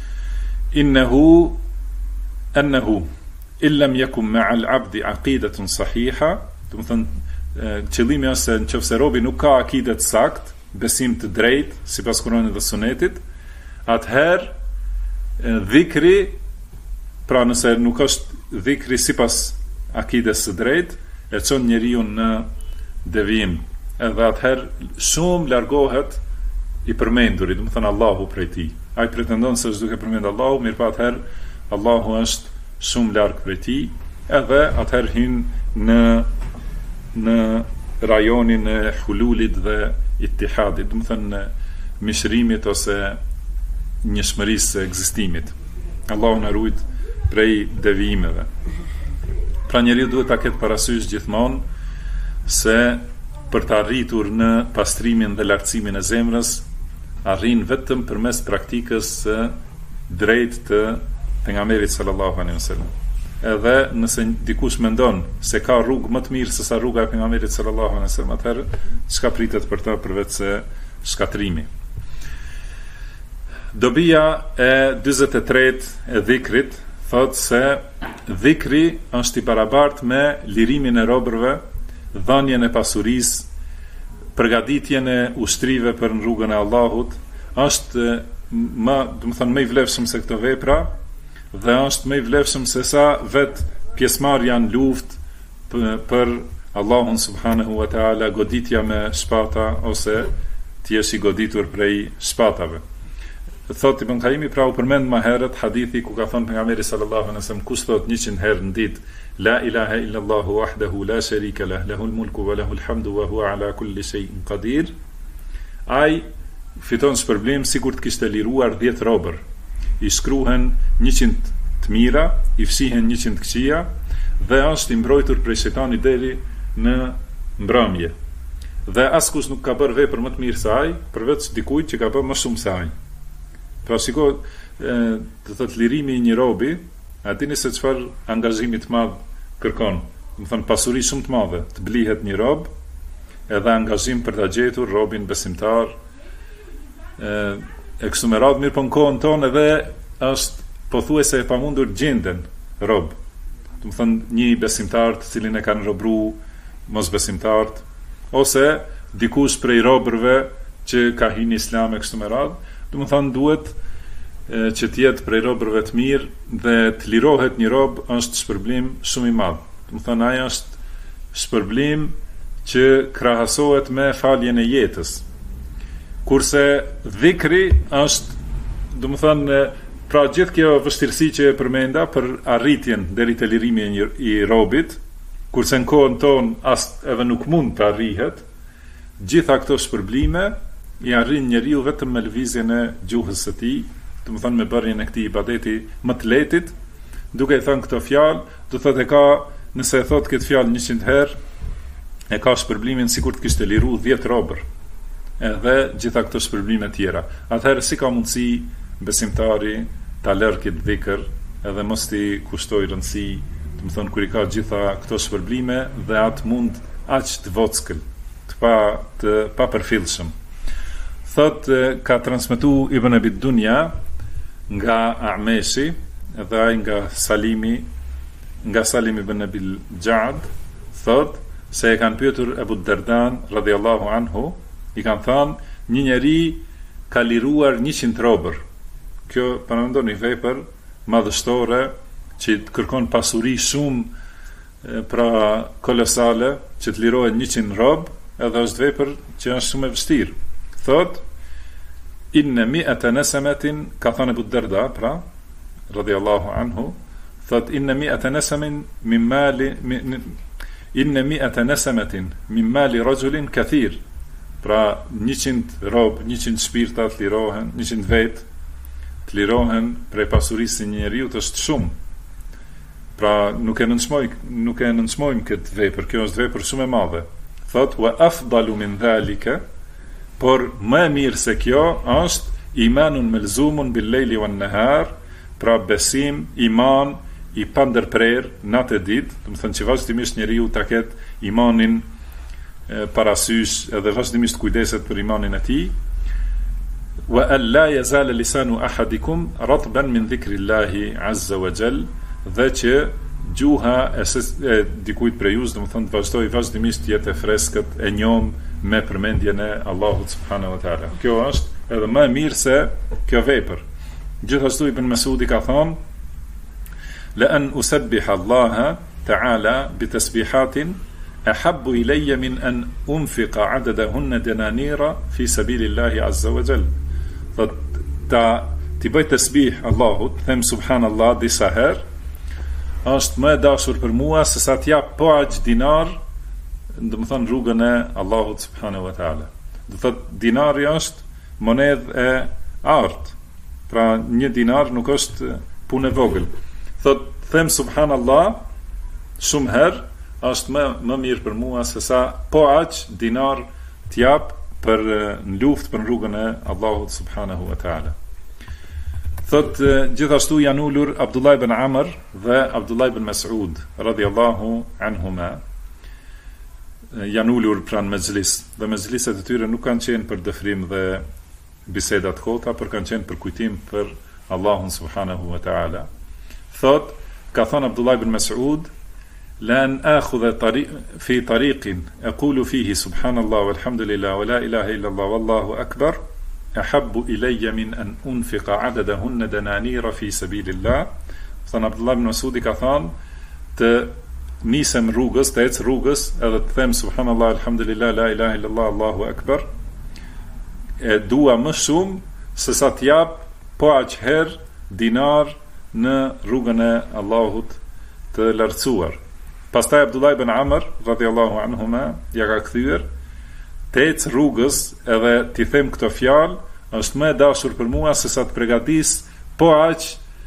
annahu illam yakun ma'al 'abdi 'aqidatun sahiha, do të thonë qëllimi është se nëse robi nuk ka akide të saktë, besim të drejtë sipas Kuranit dhe Sunetit, atëherë dhikri, pra nëse nuk është dhikri sipas akides së drejtë, e çon njeriu në devijim. Edhe atëherë shumë largohet i përmenduri, do të thonë Allahu prej tij. Ai pretendon se është duke përmendur Allahu, mirë pa atëherë Allahu është shumë larg prej tij, edhe atëherë hyn në rajonin e hululit dhe ittihadit, do të thonë mishrimit ose njëshmërisë së ekzistimit. Allahu na ruajt prej devijimeve. Pra njeriu duhet ta ketë parasysh gjithmonë se për të arritur në pastrimin dhe lartësimin e zemrës, arrin vetëm përmes praktikës së drejtë të pejgamberit sallallahu alaihi wasallam. Edhe nëse dikush mendon se ka rrugë më të mirë se sa rruga e pejgamberit sallallahu alaihi wasallam, atëherë çka pritet për ta përveç se shkatrimi. Dobia e 43 e dhikrit thot se dhikri është i barabartë me lirimin e robërve, dhënien e pasurisë, përgatitjen e ushtrive për në rrugën e Allahut, është më i vlefshëm se këto vepra, dhe është më i vlefshëm se sa vetë pjesëmarrja në luftë për Allahun subhanahu wa taala, goditja me shpata ose të jesh i goditur prej shpatave. Thot Ibn Kaimi, pra u përmend më herët hadithi ku ka thënë pejgamberi sallallahu alaihi wasallam, kush thot 100 herë në ditë la ilaha illa Allahu wahdahu la sharika lah, lahul mulku wa lahul hamdu wa huwa ala kulli shay'in qadir, ai fiton shpërblim sikur të kishte liruar 10 robër. I shkruhen 100 të mira, i fshihen 100 këqija dhe është i mbrojtur prej shejtanit deri në mbrëmje. Dhe askush nuk ka bërë vepër më të mirë se ai, përveç dikujt që ka bërë më shumë se ai. Pra shiko, të thot lirimi i një robi, a dini se çfarë angazhimi të madh kërkon. Do të thonë pasuri shumë të madhe, të blihet një rob, edhe angazhim për ta gjetur robin besimtar, e kështu me radhë. Mirë, po në kohën tonë edhe është pothuajse e pamundur gjenden rob. Do të thonë një besimtar të cilin e kanë robru mos besimtarët, ose dikush prej robërve që ka hyrë në Islam e kështu me radhë. Do të thonë duhet që të jetë prej robërve të mirë dhe të lirohet një rob është shpërblim shumë i madh. Do të thonë ai është shpërblim që krahasohet me faljen e jetës. Kurse dhikri është, do të thonë, pra gjithë kjo vështirësi që e përmenda për arritjen deri te lirimi i robit, kurse në kohën tonë as edhe nuk mund të arrihet, gjitha këto shpërblime i arrin njeriu vetëm me lëvizjen e gjuhës së tij, do të thonë me bërjen e këtij ibadeti më të lehtit, duke i thënë këto fjalë, do thotë e ka, nëse e thot këtë fjalë 100 herë, e ka shpërblimin sikur të kishte liru 10 robër, edhe gjitha këto shpërblime tjera. Atëherë si ka mundësi besimtari ta lërë këtë dhikr, edhe mos t'i kushtoj rëndësi, do të thonë kur i ka gjitha këto shpërblime dhe atë mund aq të vockël, të pa përfillshëm. Thot ka transmetu Ibn Abi Dunya nga Ameshi edhe ai nga Salim ibn Abil Ja'd, thot se e kanë pyetur Abu Dardan radhiyallahu anhu, i kanë thënë një njeri ka liruar 100 robër. Kjo përmendon një vepër madhështore që kërkon pasuri shumë pra kolosale, që të lirohen 100 robë, edhe është vepër që është shumë e vështirë. Thot inna mi'ata nasamatin, ka thënë Abu Darda, pra radhiyallahu anhu, thot inna mi'ata nasamin min mali inna mi'ata nasamatin min mali rajulin kathir, pra 100 rob, 100 shpirta të lirohen, 100 vet të lirohen prej pasurisë së një njeriu është shumë. Pra nuk e nënçmojmë këtë vepër, kjo është vepër shumë e madhe. Thot wa afdalu min dhalika, por më e mirë se kjo është imanun melzumun bil lejli wan nahar, pra besim, iman i pandërprer natë e ditë, do të thënë që vazhdimisht njeriu ta ketë imanin parasysh edhe vazhdimisht kujdeset për imanin e tij. Wa alla yazal lisanu ahadikum ratban min dhikrillahi azza wa jall, dhe që gjuha e dikujt prej jush, do të thonë vazhdoi vazhdimisht jetë e freskët, e njom me përmendjen e Allahut subhanahu wa taala. Kjo është edhe më e mirë se kjo vepër. Gjithashtu Ibn Mesudi ka thonë la an usabbiha Allah ta'ala bi tasbihatin ahabbu ilayya min an unfiqa adadahunna dananira fi sabilillahi azza wa jall. Ti bëj tasbih Allahut, them subhanallah disa herë, është më e dashur për mua se sa t'jap po aq dinar, do të thonë rrugën e Allahut subhanahu wa taala. Do thotë dinari është monedhë e artë. Pra 1 dinar nuk është punë e vogël. Thot them subhanallah shumë herë, është më mirë për mua se sa po aq dinar t'jap për në luftë për rrugën e Allahut subhanahu wa taala. Thot gjithashtu janë ulur Abdullah ibn Amr dhe Abdullah ibn Mas'ud radhiyallahu anhuma, janë ulur pranë mezhlis, dhe mezhliset e tyre nuk kanë qenë për dëfrim dhe biseda të kota, por kanë qenë për kujtim për Allahun subhanahu wa ta'ala. Thot, ka thënë Abdullah ibn Mas'ud, lan akhudha fi tariqin aqulu fihi subhanallah walhamdulillah wa la ilaha illa Allah wallahu akbar ahabbu ilayya min an unfiqa adadahunna dananira fi sabilillah. Thënë Abdullah ibn Mas'udi ka thënë të nisem rrugës, të ecë rrugës, edhe të them subhanallah, alhamdulillah, la ilaha illallah, Allahu akbar, e dua më shumë se sa t'jap po aq herë dinar në rrugën e Allahut të lartësuar. Pastaj Abdullah ibn Amr radhiyallahu anhuma ja ka kthyer, të ecë rrugës edhe t'i them këto fjalë është më e dashur për mua se sa të përgatis po aq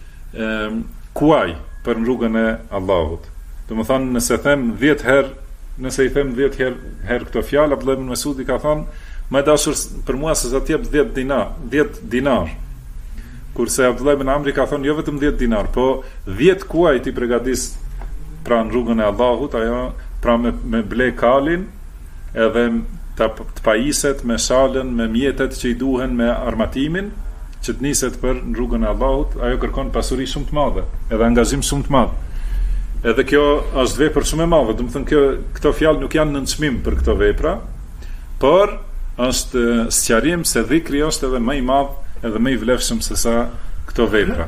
kuaj për rrugën e Allahut. Do të thonë nëse them 10 herë, nëse i them 10 herë këto fjalë, Abdullah ibn Mas'udi ka thënë më e dashur për mua se sa të jep 10 dinar. Kurse Abdullah ibn Amri ka thënë jo vetëm 10 dinar, po 10 kuaj ti përgatis pra në rrugën e Allahut, ajo pra me ble kalin, edhe të pajiset me shalën, me mjetet që i duhen, me armatimin që të niset për në rrugën e Allahut. Ajo kërkon pasuri shumë të madhe, edhe angazhim shumë të madh. Edhe kjo është vepër shumë e madhe, do të thënë këto fjalë nuk janë nënçmim për këto vepra, por është sqarim se dhikri është edhe më i madh edhe më i vlefshëm se sa këto vepra.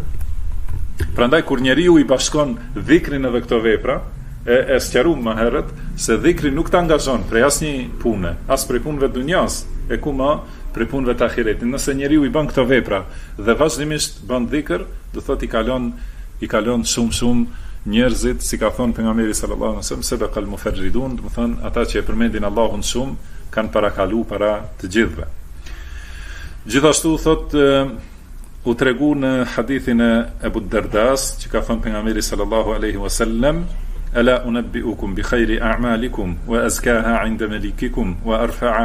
Prandaj kur njeriu i bashkon dhikrin edhe këto vepra, e sqaruam më herët se dhikri nuk të angazhon prej asnjë pune, as prej punëve dunjas, e ku më prej punëve të ahiretit. Nëse njeriu i bën këto vepra dhe vazhdimisht bën dhikr, do thotë i kalon shumë njerëzit, si ka thonë pejgamberi sallallahu alaihi wasallam, sabaqal mufarridun, do të thonë ata që e përmendin Allahun shumë kanë parakalu para të gjithëve. Gjithashtu thot u tregu në hadithin e Abu Dardas që ka thënë pejgamberi sallallahu alaihi wasallam, ala unabbiukum bi khayri a'malikum wa azkaha 'inda malikikum wa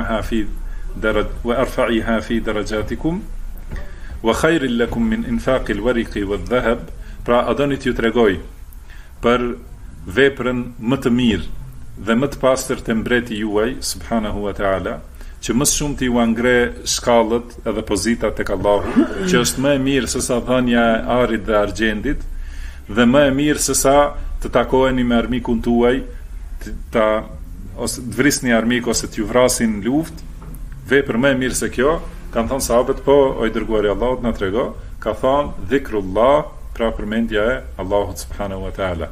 arfa'iha fi darajatikum wa khayril lakum min infaqil wariqi wadh-dhahab. Pra a doni t'ju tregoj për veprën më të mirë dhe më të pastër të mbreti juaj subhanahu wa ta'ala, që më shumë t'i ngre shkallët edhe pozitat tek Allahu, që është më e mirë se sa dhënia e arit dhe argjendit, dhe më e mirë se sa të takoheni me armikun tuaj, ose të vrisni armik ose t'ju vrasin në luftë. Vepër më e mirë se kjo, kanë thënë sahabët, po o i dërguari i Allahut na trego, ka thënë dhikrullah, pra përmendja e Allahut subhanahu wa ta'ala.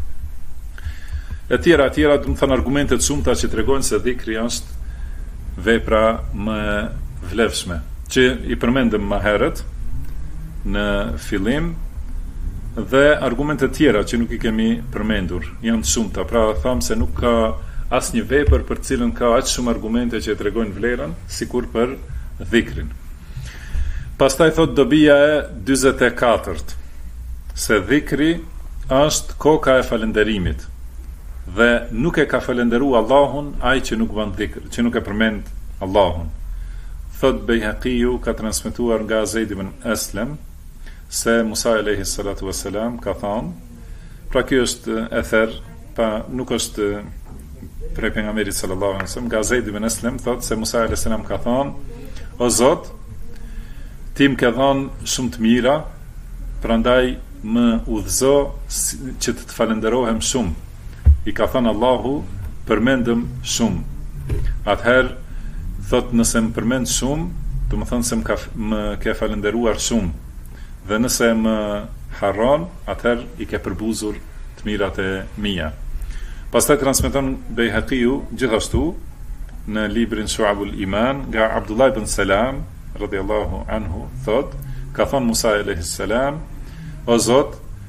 E tjera, do të thënë argumentet shumëta që tregojnë se dhikri është vepra më vlefshme, që i përmendëm më herët në fillim, dhe argumente tjera që nuk i kemi përmendur janë të shumta. Pra tham se nuk ka asnjë vepër për cilën ka aq shumë argumente që tregojnë vlerën sikur për dhikrin. Pastaj thot dobia e 44 se dhikri është koka e falënderimit dhe nuk e ka falënderuar Allahun ai që nuk bën dhikr, që nuk e përmend Allahun. Thot Bejhaqiu ka transmetuar nga Zeid ibn Aslam se Musa alayhi salatu wassalam ka thënë, pra ky është ether, pa nuk është prej pejgamberit sallallahu alaihi wasallam. Nga Zeid ibn Aslam thot se Musa alayhi salam ka thënë, o Zot, ti më ke dhënë shumë të mira, prandaj më udhëzo që të falënderohem shumë. I ka thënë Allahu, përmendëm shumë. Atëherë thot, nëse më përmend shumë, do të thonë se më ke falënderuar shumë. Dhe nëse më harron, atëherë i ke përbuzur të mirat e mia. Pastaj transmeton Bejhaqiu gjithashtu në librin Shu'abul Iman nga Abdullah ibn Salam radhiyallahu anhu, thot, ka thënë Musa alayhi salam, o Zot,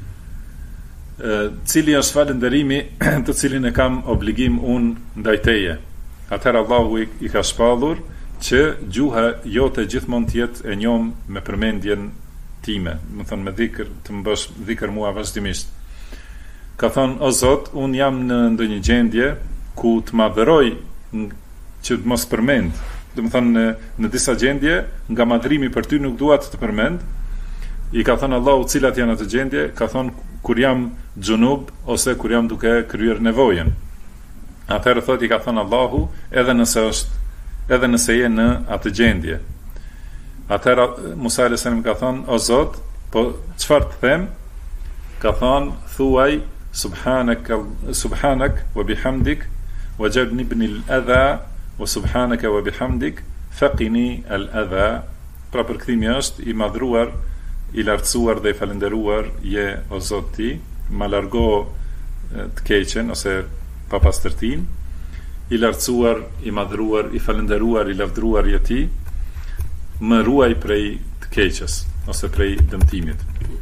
cili është falënderimi të cilin e kam obligim unë ndaj teje. Atëherë Allahu i ka shpallur që gjuha jote gjithmonë të jetë e njom me përmendjen time, më thënë me dhikr, të më bësh dhikr mua vazhdimisht. Ka thënë, o Zot, unë jam në ndonjë gjendje ku të madhëroj që të mos përmend. Do të thënë në disa gjendje nga madhrimi për ty nuk dua të përmend. I ka thënë Allahu cilat janë ato gjendje, ka thënë kur jam xhunub ose kur jam duke kryer nevojën. Atëherë thot, i ka thënë Allahu, edhe nëse je në atë gjendje. Atëherë Musa alayhis salam ka thënë, o Zot, po çfarë të them? Ka thënë, thuaj subhanak wa bihamdik wajadnibni al-adha wa subhanaka wa bihamdik faqini al-adha. Pra përkthimi është i madhruar, i lartësuar dhe i falënderuar je o Zot ti, ma largo të keqen ose papastërtin, i lartësuar, i madhruar, i falënderuar, i lavdruar je ti, më ruaj prej të keqes ose prej dëmtimit.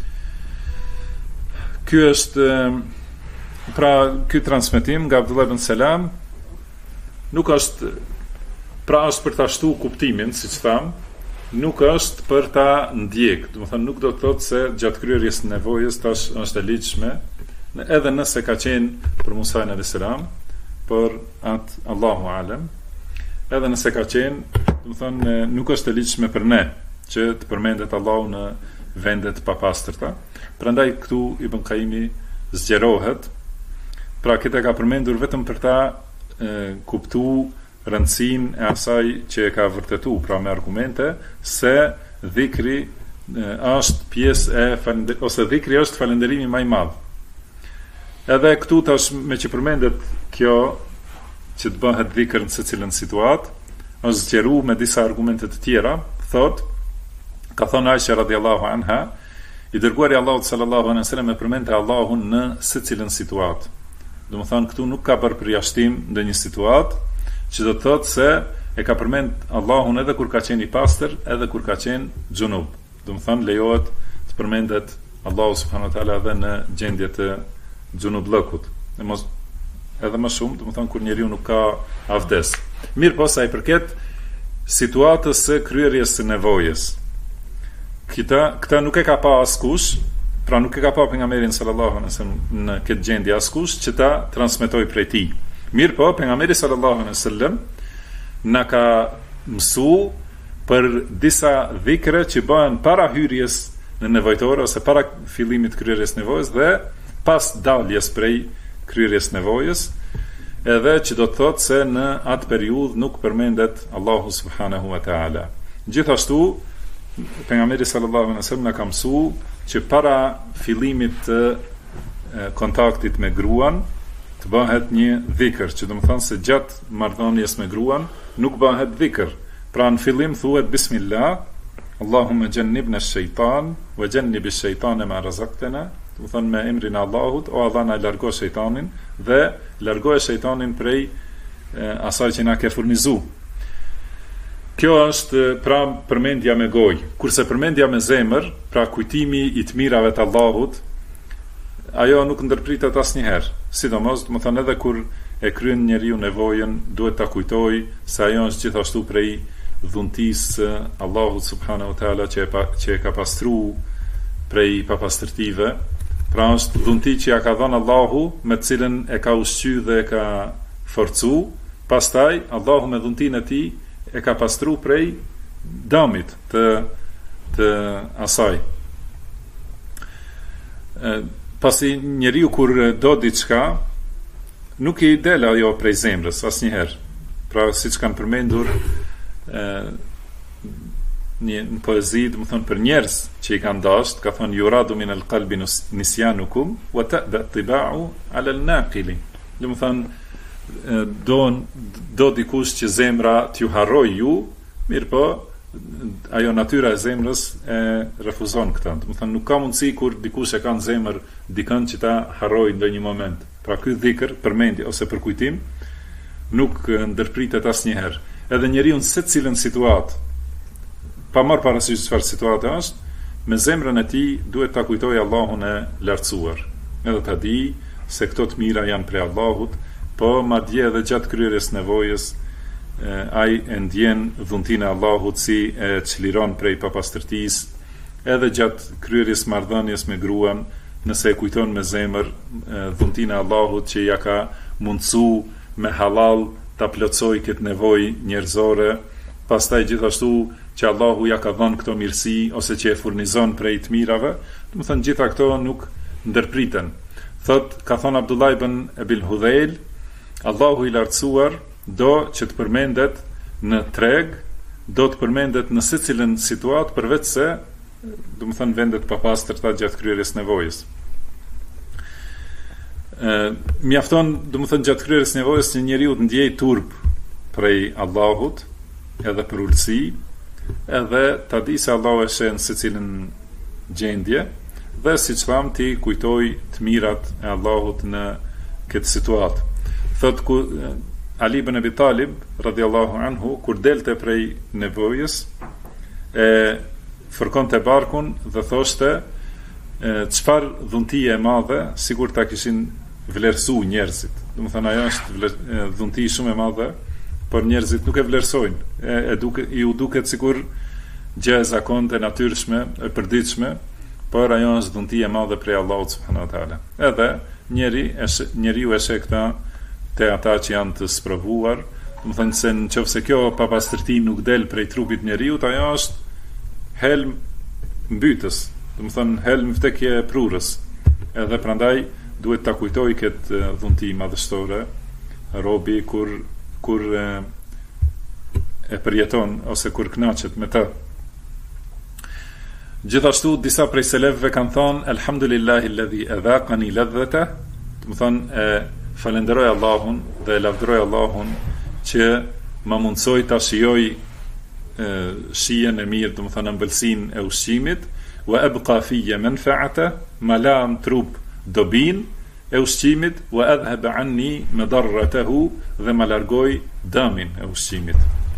Ky është pra ky transmetim nga Abdullah ibn Salam nuk është, pra është për ta shtu kuptimin, siç tham, nuk është për ta ndjek. Do të thonë nuk do të thotë se gjatë kryerjes së nevojës tash është e ligjshme, edhe nëse ka qenë për Musa alayhis salam, por atë Allahu alem, edhe nëse ka qenë, do të thonë nuk është e ligjshme për ne që të përmendet Allahu në vendet papastërta. Prandaj këtu Ibn Qayyimi zgjerohet, pra këtë ka përmendur vetëm për ta kuptu rëndësinë e asaj që e ka vërtetu, pra me argumente se dhikri është pjesë e ose dhikri është falënderimi më i madh. Edhe këtu tash me që përmendet kjo që të bëhet dhikr në secilën situatë, është zgjeruar me disa argumente të tjera. Thot, ka thënë Aisha radhiyallahu anha, i dërguari Allahut sallallahu alaihi wasallam e përmendte Allahun në secilën situatë. Do të thonë këtu nuk ka bërë përjashtim ndonjë situatë, që do të thotë se e ka përmend Allahun edhe kur ka qenë i pastër, edhe kur ka qenë xhunub. Do të thonë lejohet të përmendet Allahu subhanahu wa taala edhe në gjendje të xhunubllëkut. Edhe më shumë, domethënë kur njeriu nuk ka avdes. Mirë po sa i përket situatës së kryerjes së nevojës. Këta nuk e ka pa askush, pra nuk e ka pa pejgamberin sallallahu alaihi wasallam në këtë gjendje askush që ta transmetoj prej tij. Mirë po, pejgamberi sallallahu alaihi wasallam na ka mësu për disa dhikre që bëhen para hyrjes në nevojtore ose para fillimit kryerjes nevojës dhe pas daljes prej kryerjes nevojës, edhe që do të thotë se në atë periudhë nuk përmendet Allahu subhanahu wa taala. Gjithashtu pejgamberi sallallahu alaihi wasallam na ka mësu që para fillimit të kontaktit me gruan të bëhet një dhikr, që do të thonë se gjatë marrëdhënies me gruan nuk bëhet dhikr. Pra në fillim thuhet bismillah, Allahumma jannibna ash-shaytan wa jannib ash-shaytana ma razaqtana. Do të thonë me emrin e Allahut, o Allah na largo shejtanin dhe largoje shejtanin prej asaj që na ke furnizu. Kjo është pra përmendja me gojë, kurse përmendja me zemër, pra kujtimi i të mirave të Allahut, ajo nuk ndërpritet asnjëherë. Sidomos, do të thonë edhe kur e kryen njeriu nevojën, duhet ta kujtoj se ajo është gjithashtu prej dhuntisë Allahut subhanahu wa taala që e ka pastruar prej papastërtive. Pra është dhunti që ja ka dhënë Allahu, me të cilën e ka ushqyer dhe e ka forcu. Pastaj Allahu me dhuntinë e tij e ka pastruar prej dëmit të asaj. Pasi njeriu kur do diçka, nuk i del ajo prej zemrës asnjëherë. Pra siç kanë përmendur në poezi, do të thonë për njerëz që i kanë dashur, ka thonë yuradu min al-qalbi nisyanukum wa ta'ba tiba'u 'ala al-naqili. Do të thonë do dikush që zemra t'ju harroj ju, mirë po ajo natyra e zemrës e refuzon këtë. Do të thonë nuk ka mundësi kur dikush e ka në zemër dikën që ta harroj në një moment. Pra ky dhikr, përmendje ose përkujtim, nuk ndërpritet asnjëherë. Edhe njeriu në secilën situatë, pa marrë parasysh çfarë situata është, me zemrën e tij duhet ta kujtojë Allahun e lartësuar. Edhe ta di se këto të mira janë prej Allahut, po madje edhe gjatë kryerjes nevojës ai e ndjen dhuntinë e Allahut si e çliron prej papastërtisë, edhe gjatë kryerjes marrëdhënies me gruan, nëse e kujton me zemër dhuntinë e Allahut që ja ka mundsu me halal ta plotësoj këtë nevojë njerëzore, pastaj gjithashtu që Allahu ja ka dhënë këto mirësi ose që e furnizon prej të mirave, do të thënë gjitha këto nuk ndërpriten. Ka thënë Abdullah ibn Abil Hudhail, Allahu i lartësuar do që të përmendet në treg, do të përmendet në secilën situatë, përveç se, do të thënë vendet papastërta gjatë kryerjes nevojës. Mjafton, do të thënë gjatë kryerjes nevojës që njeriu të ndjej turp prej Allahut, edhe për ulësi, edhe ta di se Allahu e sheh në secilën gjendje, dhe siç tham ti kujtoj të mirat e Allahut në këtë situatë. Thot Ali ibn Abi Talib radhiyallahu anhu kur delte prej nevojës, e fërkonte barkun dhe thoshte çfarë dhuntie e madhe, sigur ta kishin vlerësuar njerëzit. Do të thënë ajo është dhunti shumë e madhe, por njerëzit nuk e vlerësojnë. Ju duket sikur gjë e zakonte, natyrshme, e përditshme, por ajo është dhunti e madhe prej Allahut subhanahu wa taala. Edhe njeriu e sheh këta te ata që janë të sprovuar, do të thënë se nëse kjo papastërti nuk del prej trupit njeriu, ajo është helm mbytës, do të thënë helm vdekje prurës. Edhe prandaj duhet ta kujtoj këtë dhunti madhështore robi kur e përjeton ose kur kënaqet me të. Gjithashtu disa prej selefëve kanë thënë elhamdulillahi alladhi adhaqani ladhata, do të thonë falenderoj Allahun dhe lavdëroj Allahun që më mundsoi ta shijoj shijen e mirë, do të thonë ëmbëlsinë e ushqimit, wa abqa fiyya manfa'ata, ma la trup dobin e ushqimit, wa adhhaba anni madarratahu, dhe ma largoj dëmin e ushqimit.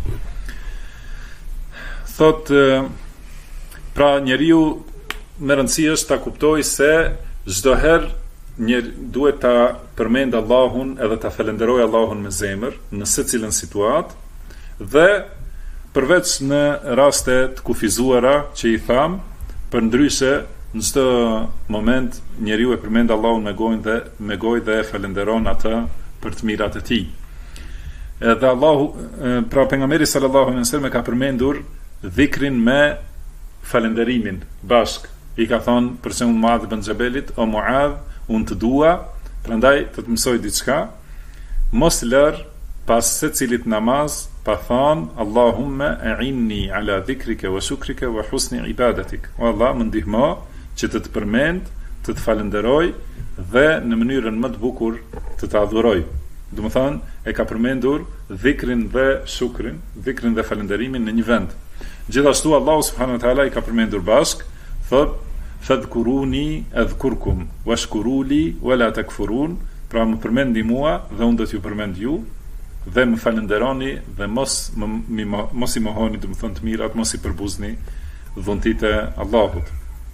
Thot pra njeriu me rëndësi është ta kuptoj se çdo herë duhet ta përmend Allahun edhe ta falenderoj Allahun me zemër në secilën situatë, dhe përveç në raste të kufizuara që i tham, përndryshe në çdo moment njeriu e përmend Allahun me gojë dhe falenderon atë për të mirat e tij. Edhe Allahu, pra pejgamberi sallallahu alaihi wasallam ka përmendur dhikrin me falenderimin bashk. I ka thonë për shembull Muadh ibn Jabelit, o Muadh, unë të dua, prandaj të mësoj diçka, mos lër pas secilit namaz pa thonë Allahumma a'inni ala dhikrika wa shukrika wa husni ibadatik. O Allah, më ndihmo që të përmend, të falenderoj dhe në mënyrën më të bukur të adhuroj. Do të thonë, e ka përmendur dhikrin dhe shukrin, dhikrin dhe falenderimin në një vend. Gjithashtu Allahu subhanahu wa taala i ka përmendur bashk, thot fadhkuruni adhkurkum washkuruli wala takfurun, pra më përmendi mua dhe unë do t'ju përmend ju, dhe më falenderoni dhe mos i mohoni, do të thonë të mirat, mos i përbuzni dhuntit e Allahut.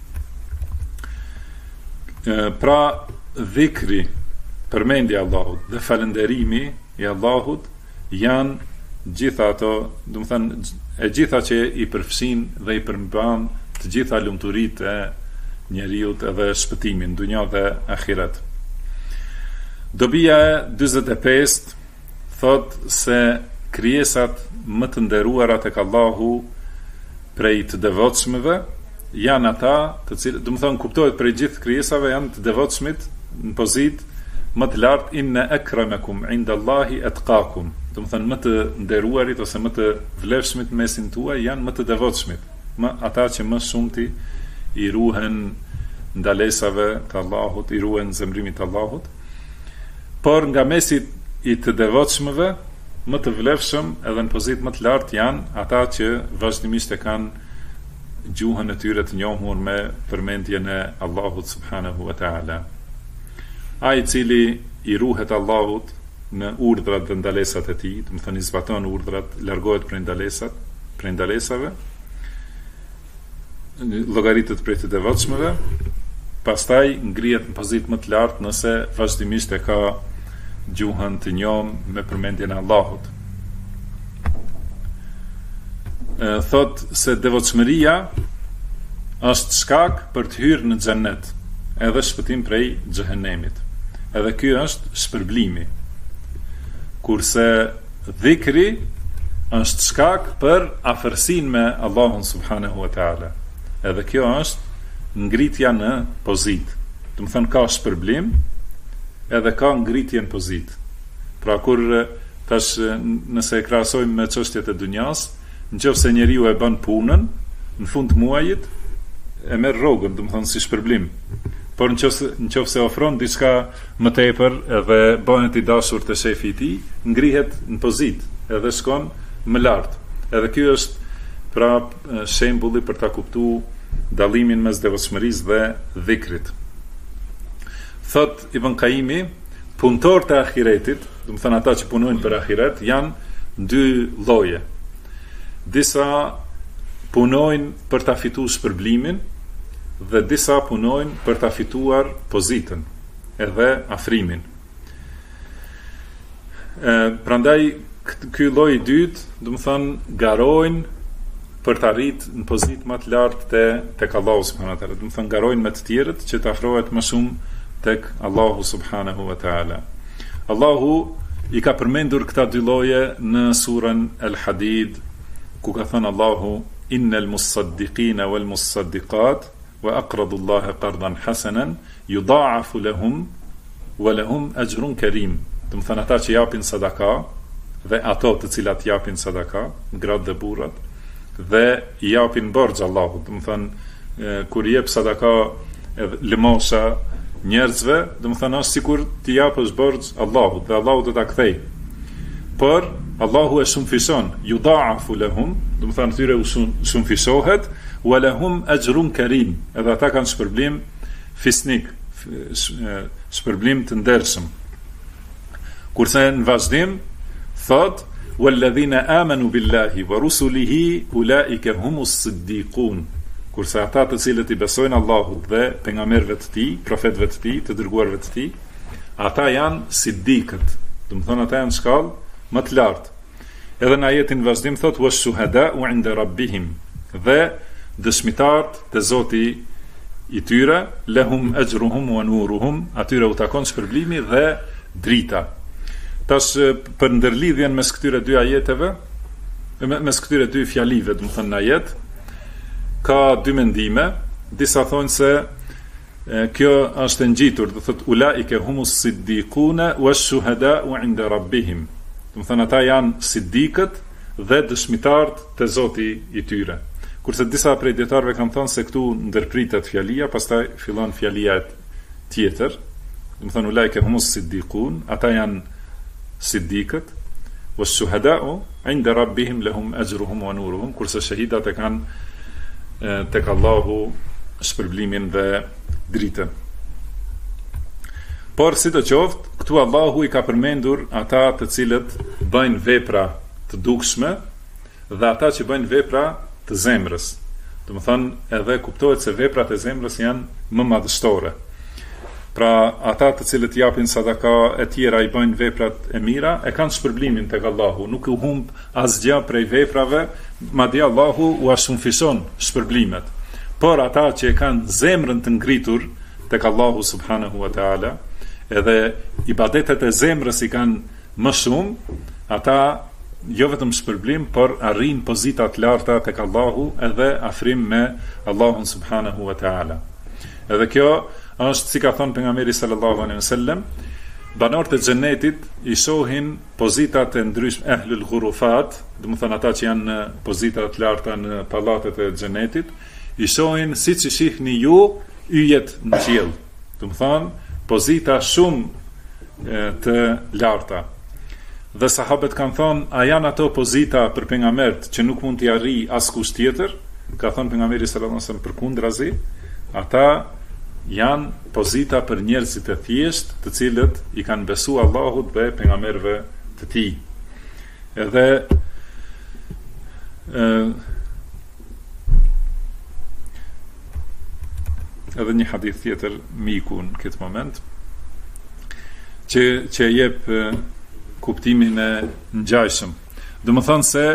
Pra dhikri, përmendja e Allahut dhe falënderimi i Allahut janë gjitha ato, do të thënë, e gjitha që i përfshin dhe i përmban të gjitha lumturitë e njeriu edhe shpëtimin dunja dhe ahiret. Dobia e 45 thot se krijesat më të nderuara tek Allahu prej të devotshmëve janë ata të cilët, do të thonë, kuptohet prej gjithë krijesave janë të devotshmit në pozitë më të lartë, inna akramakum indallahi atqakum. Do të thonë më të nderuarit ose më të vlefshmit mesin tuaj janë më të devotshmit, ata që më shumti i ruhen ndalesave të Allahut, i ruhen zemrimit të Allahut. Por nga mesit i të devotshmëve, më të vlefshëm edhe në pozitë më të lartë janë ata që vazhdimisht e kanë gjuhën e tyre të njohur me përmendjen e Allahut subhanahu wa taala. Ai i cili i ruhet Allahut në urdhrat dhe ndalesat e tij, do të thonë i zbaton urdhrat, largohet prej ndalesave, llogaritet prej të devotshmëve, pastaj ngrihet në pozitë më të lartë nëse vazhdimisht e ka gjuhën të njohur me përmendjen e Allahut. Thot se devotshmëria është shkak për të hyrë në xhennet, edhe shpëtim prej xhehenemit. Edhe ky është shpërblimi. Kurse dhikri është shkak për afërsinë me Allahun subhanahu wa taala. Edhe kjo është ngritja në pozitë. Do të thonë ka shpërblim, edhe ka ngritje në pozitë. Pra kur tash nëse e krahasojmë me çështjet e dunjas, nëse njeriu e bën punën, në fund të muajit e merr rrogën, do të thonë si shpërblim. Por nëse ofron diçka më tepër edhe bëhet i dashur te shefi i tij, ngrihet në pozitë edhe shkon më lart. Edhe ky është pra shembulli për ta kuptuar dallimin mes devotshmërisë dhe dhikrit. Thot Ibn Qayyimi, punëtorët e ahiretit, do të thënë ata që punojnë për ahiret, janë dy lloje. Disa punojnë për ta fituar shpërblimin dhe disa punojnë për ta fituar pozitën edhe afrimin. Prandaj ky lloj i dytë, do të thonë, garojnë për të arritur në pozitë më të lartë tek Allahu subhanahu wa taala. Do të thonë garojnë me të tjerët që të afrohet më shumë tek Allahu subhanahu wa taala. Allahu i ka përmendur këta dy lloje në surën Al-Hadid, ku ka thënë Allahu innal musaddiqina wal musaddiqat wa aqradu Allaha qardan hasanan yudha'afu lahum wa lahum ajrun karim. Do të thonë ata që japin sadaka dhe ato të cilat japin sadaka, gratë dhe burrat, dhe i japin borxh Allahut. Do të thonë kur i jep sadaka lëmosha njerëzve, do të thonë është sikur ti japësh borxh Allahut dhe Allahu do ta kthej. Por Allahu e shumëfishon, yudha'afu lahum, do të thonë tyre u shumëfishohet, wa lahum ajrun karim, edhe ata kanë shpërblim fisnik, shpërblim të ndershëm. Kurse në vazhdim thot walladhina amanu billahi wa rusulihi ulaika humus siddiqun. kurse ata të cilët i besojnë Allahut dhe pejgamberëve të tij, profetëve të tij, të dërguarve të tij, ata janë siddiqët. Do të thonë ata janë shkallë më të lartë. Edhe në ajetin vazhdim thot was-shuhada'u 'inda rabbihim, dhe dëshmitarët te Zoti i tyre, lahum ajruhum wa nuruhum, atyre u takon shpërblimi dhe drita. Tash për ndërlidhjen mes këtyre dy ajeteve, mes këtyre dy fjalive, do të thënë në ajet, ka dy mendime. Disa thonë se kjo është ngjitur, do thotë ulaike humus siddiquna wash-shuhada'u 'inda rabbihim. Do të thënë ata janë siddiqët dhe dëshmitarët te Zoti i tyre. Kurse disa prej dietarëve kanë thënë se këtu ndërpritet fjalia, pastaj fillon fjalia tjetër. Do të thënë ulaike humus siddiqun, ata janë siddiqët, wash-shuhada'u 'inda rabbihim lahum ajruhum wa nuruhum, kurse shahidat e kanë tek Allahu shpërblimin dhe dritën. Por si të qoftë, këtu Allahu i ka përmendur ata të cilët bëjnë vepra të dukshme dhe ata që bëjnë vepra të zemrës. Do të thënë edhe kuptohet se veprat e zemrës janë më madhështore. Pra ata të cilët japin sadaka e tjera, i bëjnë veprat e mira, e kanë shpërblimin tek Allahu, nuk u humb asgjë prej veprave, madje Allahu u shumëfishon shpërblimet. Por ata që e kanë zemrën të ngritur tek Allahu subhanahu wa taala, edhe ibadetet e zemrës i kanë më shumë, ata jo vetëm shpërblim, por arrin pozita të larta tek Allahu edhe afrim me Allahun subhanahu wa taala. Edhe kjo është, si ka thënë pejgamberi sallallahu alaihi wasallam, banorët e xhenetit i shohin pozitat e ndryshme, ehlul ghurufat, do të thonë ata që janë në pozita të larta në pallatet e xhenetit, i shohin siç i shihni ju yjet në qiell. Do të thonë pozita shumë të larta. Dhe sahabët kanë thonë, a janë ato pozita për pejgamberët që nuk mund t'i arrijë askush tjetër? Ka thënë pejgamberi sallallahu alaihi wasallam përkundrazi, ata janë pozita për njerëzit e thjesht, të cilët i kanë besuar Allahut dhe pejgamberëve të tij. Edhe një hadith tjetër miku në këtë moment që jep kuptimin e ngjajshëm. Do të thonë se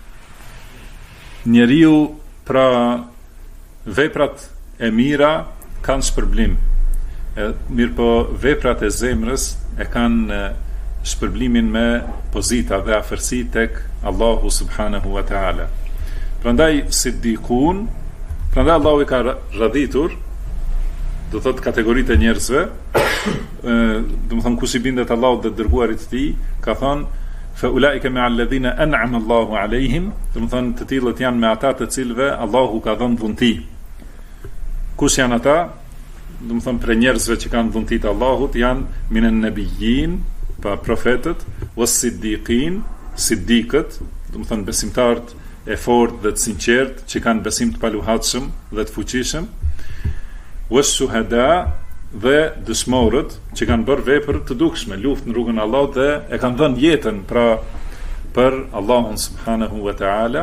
njeriu, pra veprat e mira kanë shpërblim. Mirë po veprat e zemrës e kanë shpërblimin me pozita dhe afërsi tek Allahu subhanahu wa taala. Prandaj siddiqun, prandaj Allahu i ka radhitur, do thot kategoritë e njerëzve, do të thonë kush i bindet Allahut dhe dërguarit të tij, ka thonë fa ulaika ma alladhina an'ama Allahu alehim, do të thonë të tillët janë me ata të cilëve Allahu ka dhënë dhunti. Kush janë ata? Do të thonë për njerëzve që kanë dhuntit Allahut janë minen nabiyyin, pa profetët, was siddiqin, siddiqët, do të thonë besimtarët e fortë dhe të sinqertë që kanë besim të paluhatshëm dhe të fuqishëm, was shuhada, dhe dëshmorët që kanë bërë vepër të dukshme, luftë në rrugën e Allahut dhe e kanë dhënë jetën pra për Allahun subhanahu wa taala,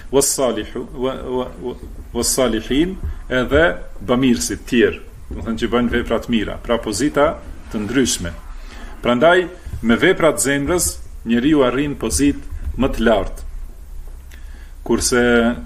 was salihin, edhe bamirësit tjerë, do të thënë që bëjnë vepra të mira, pra pozita të ndryshme. Prandaj me veprat zemrës njeriu arrin pozitë më të lartë. Kurse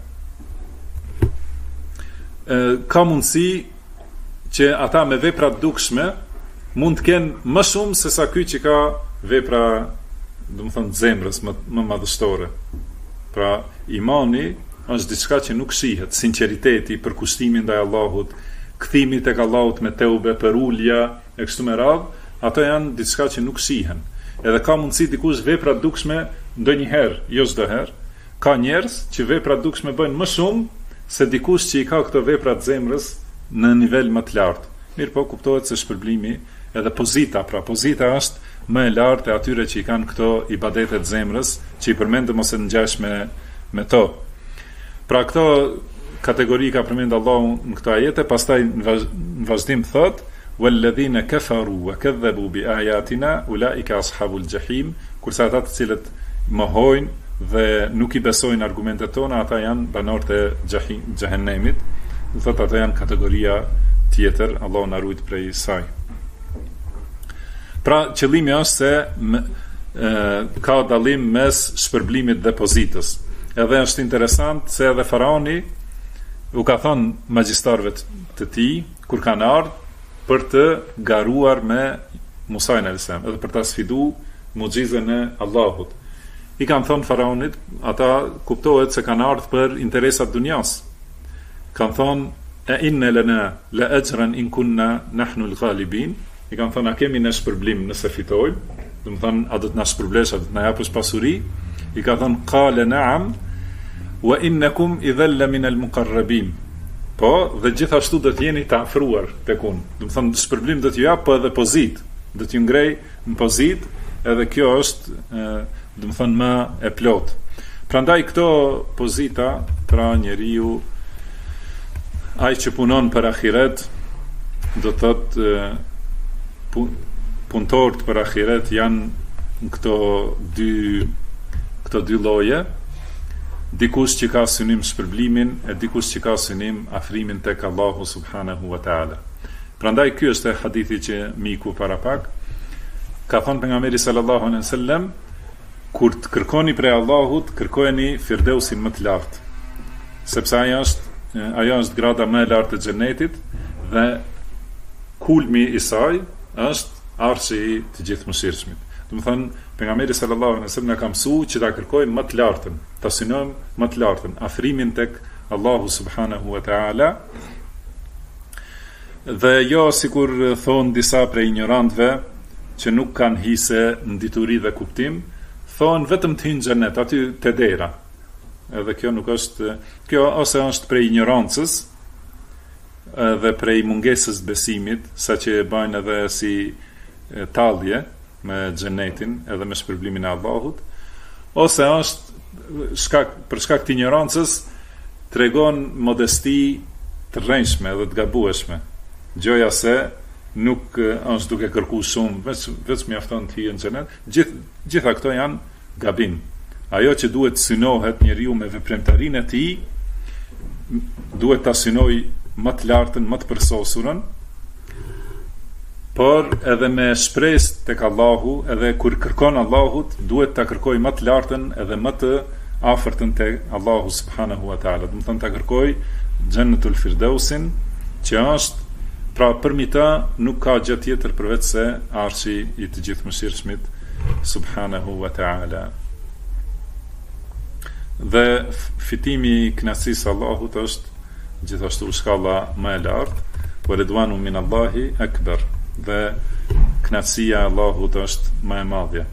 ka mundësi që ata me vepra të dukshme mund të kenë më shumë se sa ky që ka vepra, do të thënë, zemrës më madhështore. Pra imani është diçka që nuk shihet, sinqeriteti, përkushtimi ndaj Allahut, kthimi tek Allahut me teube, për ulja e kështu me radhë, ato janë diçka që nuk shihen. Edhe ka mundësi dikush vepra të dukshme ndonjëherë, jo çdo herë. Ka njerëz që vepra të dukshme bëjnë më shumë se dikush që i ka këto vepra të zemrës në nivel më të lartë. Mirë po kuptohet se shpërblimi edhe pozita, pra pozita është më e lartë e atyre që i kanë këto ibadetet zemrës, që i përmendëm ose ngjash me to. Pra këto kategori ka përmend Allahu në këto ajete, pastaj në vazhdim thot walladhina kafaru wa kadhabu bi ayatina ulaika ashabul jahim, kurse ata të cilët mohojnë dhe nuk i besojnë argumentet tona, ata janë banorët e xhehenemit. thotë ata janë kategoria tjetër, Allahu na ruaj prej saj. Pra qëllimi është se ka dallim mes shpërblimit dhe pozitës. Edhe është interesant se edhe faraoni u ka thonë magjistarëve të tij kur kanë ardhur për të garuar me Musa a.s. edhe për ta sfiduar mucizën e Allahut. I kanë thonë faraonit, ata kuptohet se kanë ardhur për interesat dunjas. Kanë thonë, e inne lana la ajran in kunna nahnu al-ghalibin. I kanë thonë, a kemi në shpërblim nëse fitojmë? Do të thonë, a do të na shpërblesh, a do të na japësh pasuri? I ka thonë, qala na'am wa innakum idhal min al-muqarrabin. Po, dhe gjithashtu do të jeni të afruar tek unë. Do të thonë, shpërblim do t'ju jap, po edhe pozit. Do t'ju ngrej në pozit, edhe kjo është, do të thonë, më e plot. Prandaj këto pozita, pra njeriu ai që punon për ahiret, do të thotë punëtorët për ahiret janë këto dy lloje. Dikush që ka synim shpërblimin e dikush që ka synim afrimin tek Allahu subhanahu wa taala. Prandaj ky është hadithi që miku para pak ka thënë pejgamberi sallallahu alaihi wasallam, kur të kërkoni prej Allahut, kërkojeni firdausin më të lartë. Sepse ajo është grada më e lartë e xhenetit dhe kulmi i saj është arshi i të gjithë mëshirshmit. Do të thonë, pejgamberi sallallahu alaihi wasallam na ka mësuar që ta kërkojmë më të lartën, ta synojmë më të lartën, afrimin tek Allahu subhanahu wa taala. Dhe jo sikur thon disa prej ignorantëve që nuk kanë hise në dituri dhe kuptim, thon vetëm të hyjnë në xhenet, aty te dera. Edhe kjo nuk është, kjo ose është prej ignorancës dhe prej mungesës besimit, saqë e bajnë edhe si tallje me xhenetin edhe me shpërblimin e Allahut, ose është për shkak të ignorancës tregon modesti të rrënjshme dhe të gabueshme. Gjoja se nuk është duke kërkuar shumë, veç mjafton të hyjë në xhenet. Gjitha këto janë gabim. Ajo që duhet synohet njeriu me veprimtarinë e tij, duhet ta synoj më të lartën, më të përsosurën, por edhe me shpresë tek Allahu, edhe kur kërkon Allahut, duhet ta kërkoj më të lartën edhe më të afërtën tek Allahu subhanahu wa taala. Do të thonë ta kërkoj Jannatul Firdausin, që është pra përmi ta nuk ka gjë tjetër përveç se arshi i të gjithë mëshirshmit subhanahu wa taala. Dhe fitimi i kënaqësisë Allahut është gjithashtu shkalla më e lartë, wa ridwanu min Allahi akbar. Dhe kënaqësia e Allahut është më e madhe.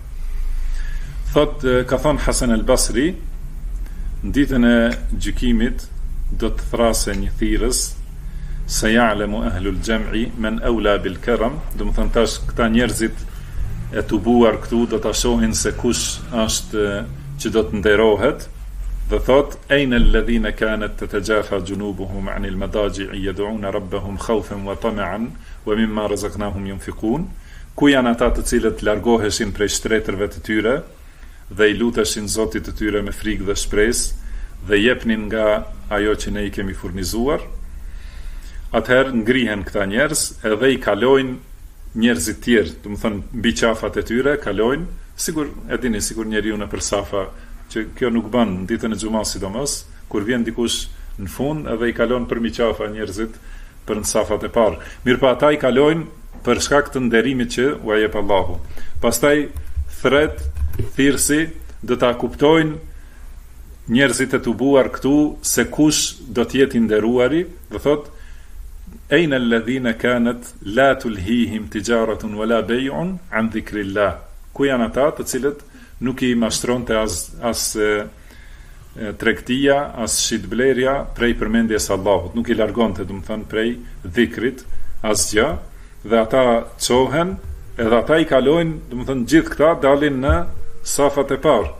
Ka thënë Hasan al-Basri, në ditën e gjykimit do të thrasë një thirrës, se ya'lamu ahlul jam'i man awla bil karam. Do të thonë tash këta njerëzit e tubuar këtu do ta shohin se kush është që do të nderohet. Dhe thot, ejnë alladhina kanat tatajafa junubuhum anil madaji'i yad'una rabbahum khawfan wa tama'an wa mimma razaqnahum yunfiqun. Ku janë ata të cilët largoheshin prej shtretërve të tyre dhe i luteshin Zotit të tyre me frikë dhe shpresë dhe jepnin nga ajo që ne i kemi furnizuar? Atëherë ngrihen këta njerëz edhe i kalojnë njerëzit tjerë, do të thonë mbi qafat e tyre kalojnë, sigur e dini, sigur njeriu në përsafa, që kjo nuk bën në ditën e xumas sidomos, kur vjen dikush në fund edhe i kalon për miqafa njerëzit për në safat e parë. Mirë pa ata i kalojnë për shkak të nderimit që u jep Allahu. Pastaj thret, thirrsi do ta kuptojnë njerëzit e tubuar këtu se kush do të jetë i nderuari, do thotë ejnë alladhina kanat la tulhihim tijaratun wala bay'un an dhikrillah. Ku janë ata të cilët nuk i mashtronte as tregtia, as shitblerja prej përmendjes Allahut, nuk i largonte, do të thënë, prej dhikrit asgjë, dhe ata çohen, edhe ata i kalojnë, do të thënë, gjithë këta dalin në safat e parë.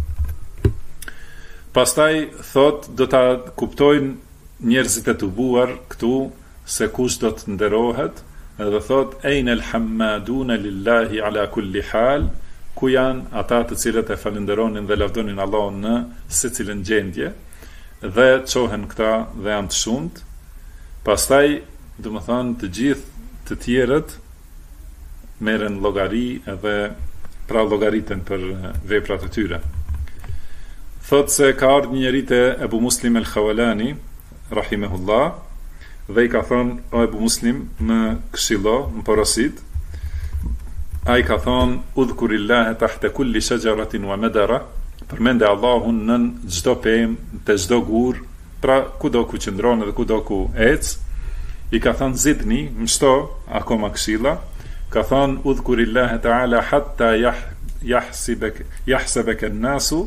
Pastaj thot do ta kuptojnë njerëzit e tubuar këtu se kush do të nderohet, edhe thot ejnë elhammaduna lillahi ala kulli hal. Ku janë ata të cilët e falenderonin dhe lavdonin Allahun në secilën gjendje, dhe çohen këta dhe janë të shumtë. Pastaj, do më thonë, të gjithë të tjerët merren llogari edhe pra llogaritën për veprat e tyre. Thot se ka ardhur një njeri te Ebu Muslim el-Khawalani, rahimehullah, dhe i ka thonë, o Ebu Muslim, më këshillo, më porosit. Ai ka thonë, udhkurillahe tahte kulli shajaratin wa madara, përmende Allahun nën çdo pemë, te çdo gur, pra kudo ku qëndron dhe kudo ku ec. I ka thonë, zidni, më shto akoma këshilla. Ka thonë, udhkurillahe ta'ala hatta jahsebeke nasu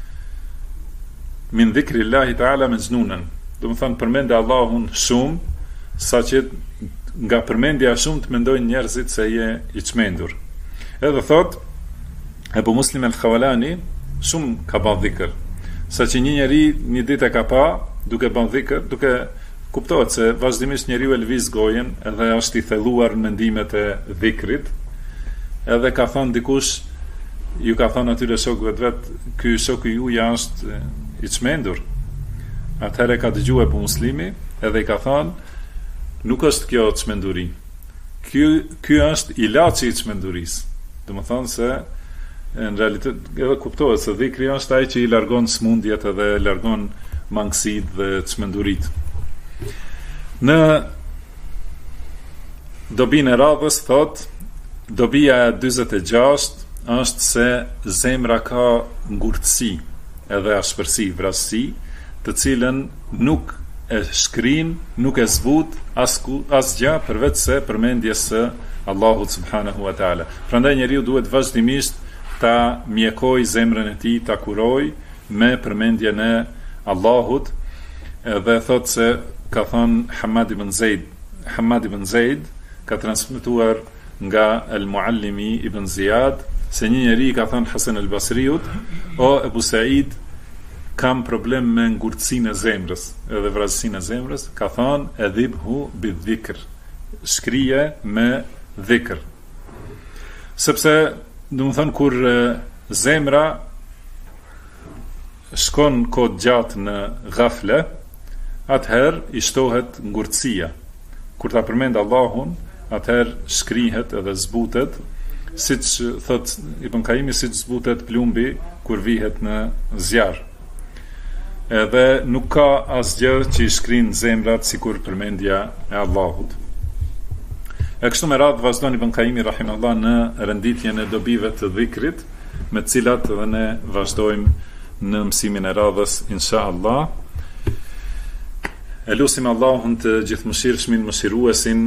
min dhikrillahi ta'ala majnunan. Do më thonë, përmende Allahun shumë, sa që nga përmendja shumë të mendojnë njerëzit se je i çmendur. Edhe thot Ebu Muslim el-Khawalani shumë ka bën dhikr, sa që një njeri një ditë e ka pa duke bën dhikr, duke kuptohet se vazhdimisht njeriu e lëviz gojen edhe është i thelluar në mendimet e dhikrit. Edhe ka thonë dikush, ju ka thonë atyre shokëve të vet, ky shoku juaj është i çmendur. Atëherë ka dëgjuar Ebu Muslimi edhe i ka thonë, nuk është kjo çmenduri. Ky është ilaçi i çmendurisë. Do të thonë se në realitet edhe kuptohet se dhikri është ai që i largon smundjet edhe largon mangësitë dhe çmenduritë. Në dobinë e radhës thot, dobia e 46 është se zemra ka ngurtësi edhe ashpërsi, vrasësi, të cilën nuk e shkrin, nuk e zbut asgjë përveç se përmendjes së Allahut subhanahu wa taala. Prandaj njeriu duhet vazhdimisht ta mjekoj zemrën e tij, ta kuroj me përmendjen e Allahut. Dhe thot se ka thënë Hamad ibn Zaid ka transmetuar nga al-Muallimi ibn Ziyad se një njeri ka thënë Hasan al-Basriut, o Ebu Said, kam problem me ngurtësinë e zemrës edhe vrasësinë e zemrës. Ka thënë edhibhu bidhikr, shkrije me dhikr, sepse do të thënë kur zemra shkon kohë gjatë në ghafle, atëherë i shtohet ngurtësia. Kur ta përmend Allahun, atëherë shkrihet edhe zbutet, siç thot Ibn Kaimi, siç zbutet plumbi kur vihet në zjarr. Edhe nuk ka asgjë që i shkrin zemrat sikur përmendja e Allahut. E kështu me radhë vazhdon Ibn Kaimi rahimahullah në renditjen e dobive të dhikrit, me të cilat edhe ne vazhdojmë në mësimin e radhës inshallah. E lusim Allahun të gjithëmëshirshmin, mëshiruesin,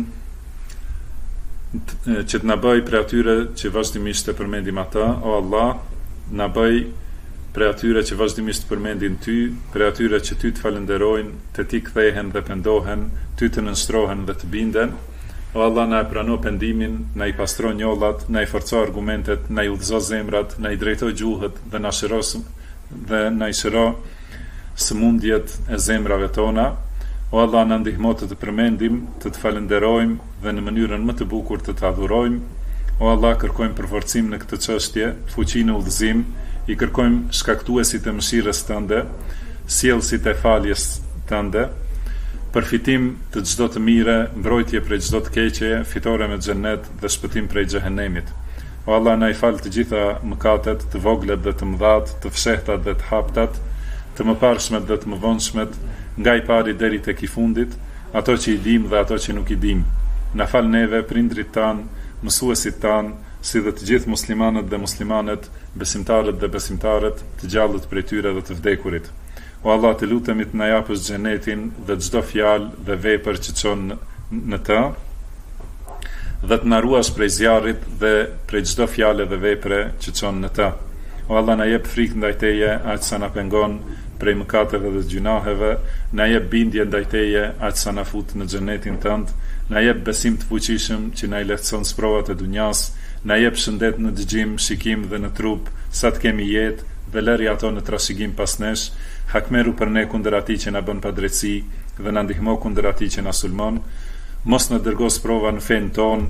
që të na bëj prej atyre që vazhdimisht të përmendim ata. O Allah, na bëj prej atyre që vazhdimisht përmendin ty, prej atyre që ty të falenderojnë, të ti kthehen dhe pendohen, ty të nënshtrohen dhe të binden. O Allah, na e prano pendimin, na i pastro njollat, na i forco argumentet, na i udhëzo zemrat, na i drejto gjuhët dhe na i shëro sëmundjet e zemrave tona. O Allah, na ndihmo të përmendim, të falenderojmë dhe në mënyrën më të bukur të adhurojmë. O Allah, kërkojmë përforcim në këtë çështje, fuqi në udhëzim, i kërkojmë shkaktuesit e mëshirës tënde, sjellësit e faljes tënde, përfitim të çdo të mire, mbrojtje prej çdo të keqeje, fitore me xhennet dhe shpëtim prej xhehenemit. O Allah, na i fal të gjitha mëkatet, të voglet dhe të mëdhat, të fshehtat dhe të haptat, të mëparshmet dhe të mëvonshmet, nga i pari deri tek i fundit, ato që i dim dhe ato që nuk i dim. Na fal neve, prindrit tan, mësuesit tan, si dhe të gjithë muslimanët dhe muslimanet, besimtarët dhe besimtarët, të gjallët prej tyre dhe të vdekurit. O Allah, të lutemi të na japësh xhenetin dhe çdo fjalë dhe vepër që çon në të, dhe të na ruash prej zjarrit dhe prej çdo fjale dhe vepre që çon në të. O Allah, na jep frikë ndaj teje, aq sa na pengon prej mëkateve dhe gjunaheve, na jep bindje ndaj teje, aq sa na fut në xhenetin tënd, na jep besim të fuqishëm që na i lehtëson sprovat e dunjas, na jep shëndet në dëgjim, shikim dhe në trup, sa të kemi jetë dhe lëri ato në trashëgim pas nesh. Hakmeru për ne kundër atij që na bën padrejtësi dhe na ndihmo kundër atij që na sulmon. Mos na dërgo sprova në fen ton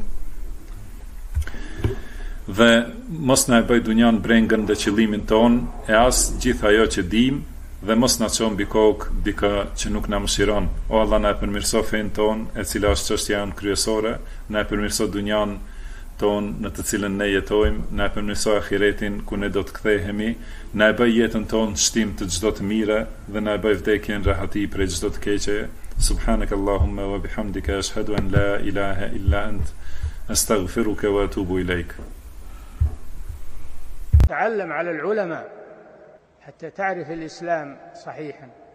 dhe mos na e bëj dunjan brengën dhe qëllimin ton, e as gjithë ajo që dim, dhe mos na çon mbi kokë dika që nuk na mëshiron. O Allah, na e përmirëso fen ton, e cila është çështja jonë kryesore, na e përmirëso dunjan ton në të cilën ne jetojmë, na e përmirëso ahiretin ku ne do të kthehemi, na e bëj jetën ton shtim të çdo të mire dhe na e bëj vdekjen rahati prej çdo të keqe. Subhanakallahumma wa bihamdika ashhadu an la ilaha illa ant astaghfiruka wa atubu ilaik. تعلم على العلماء حتى تعرف الإسلام صحيحا.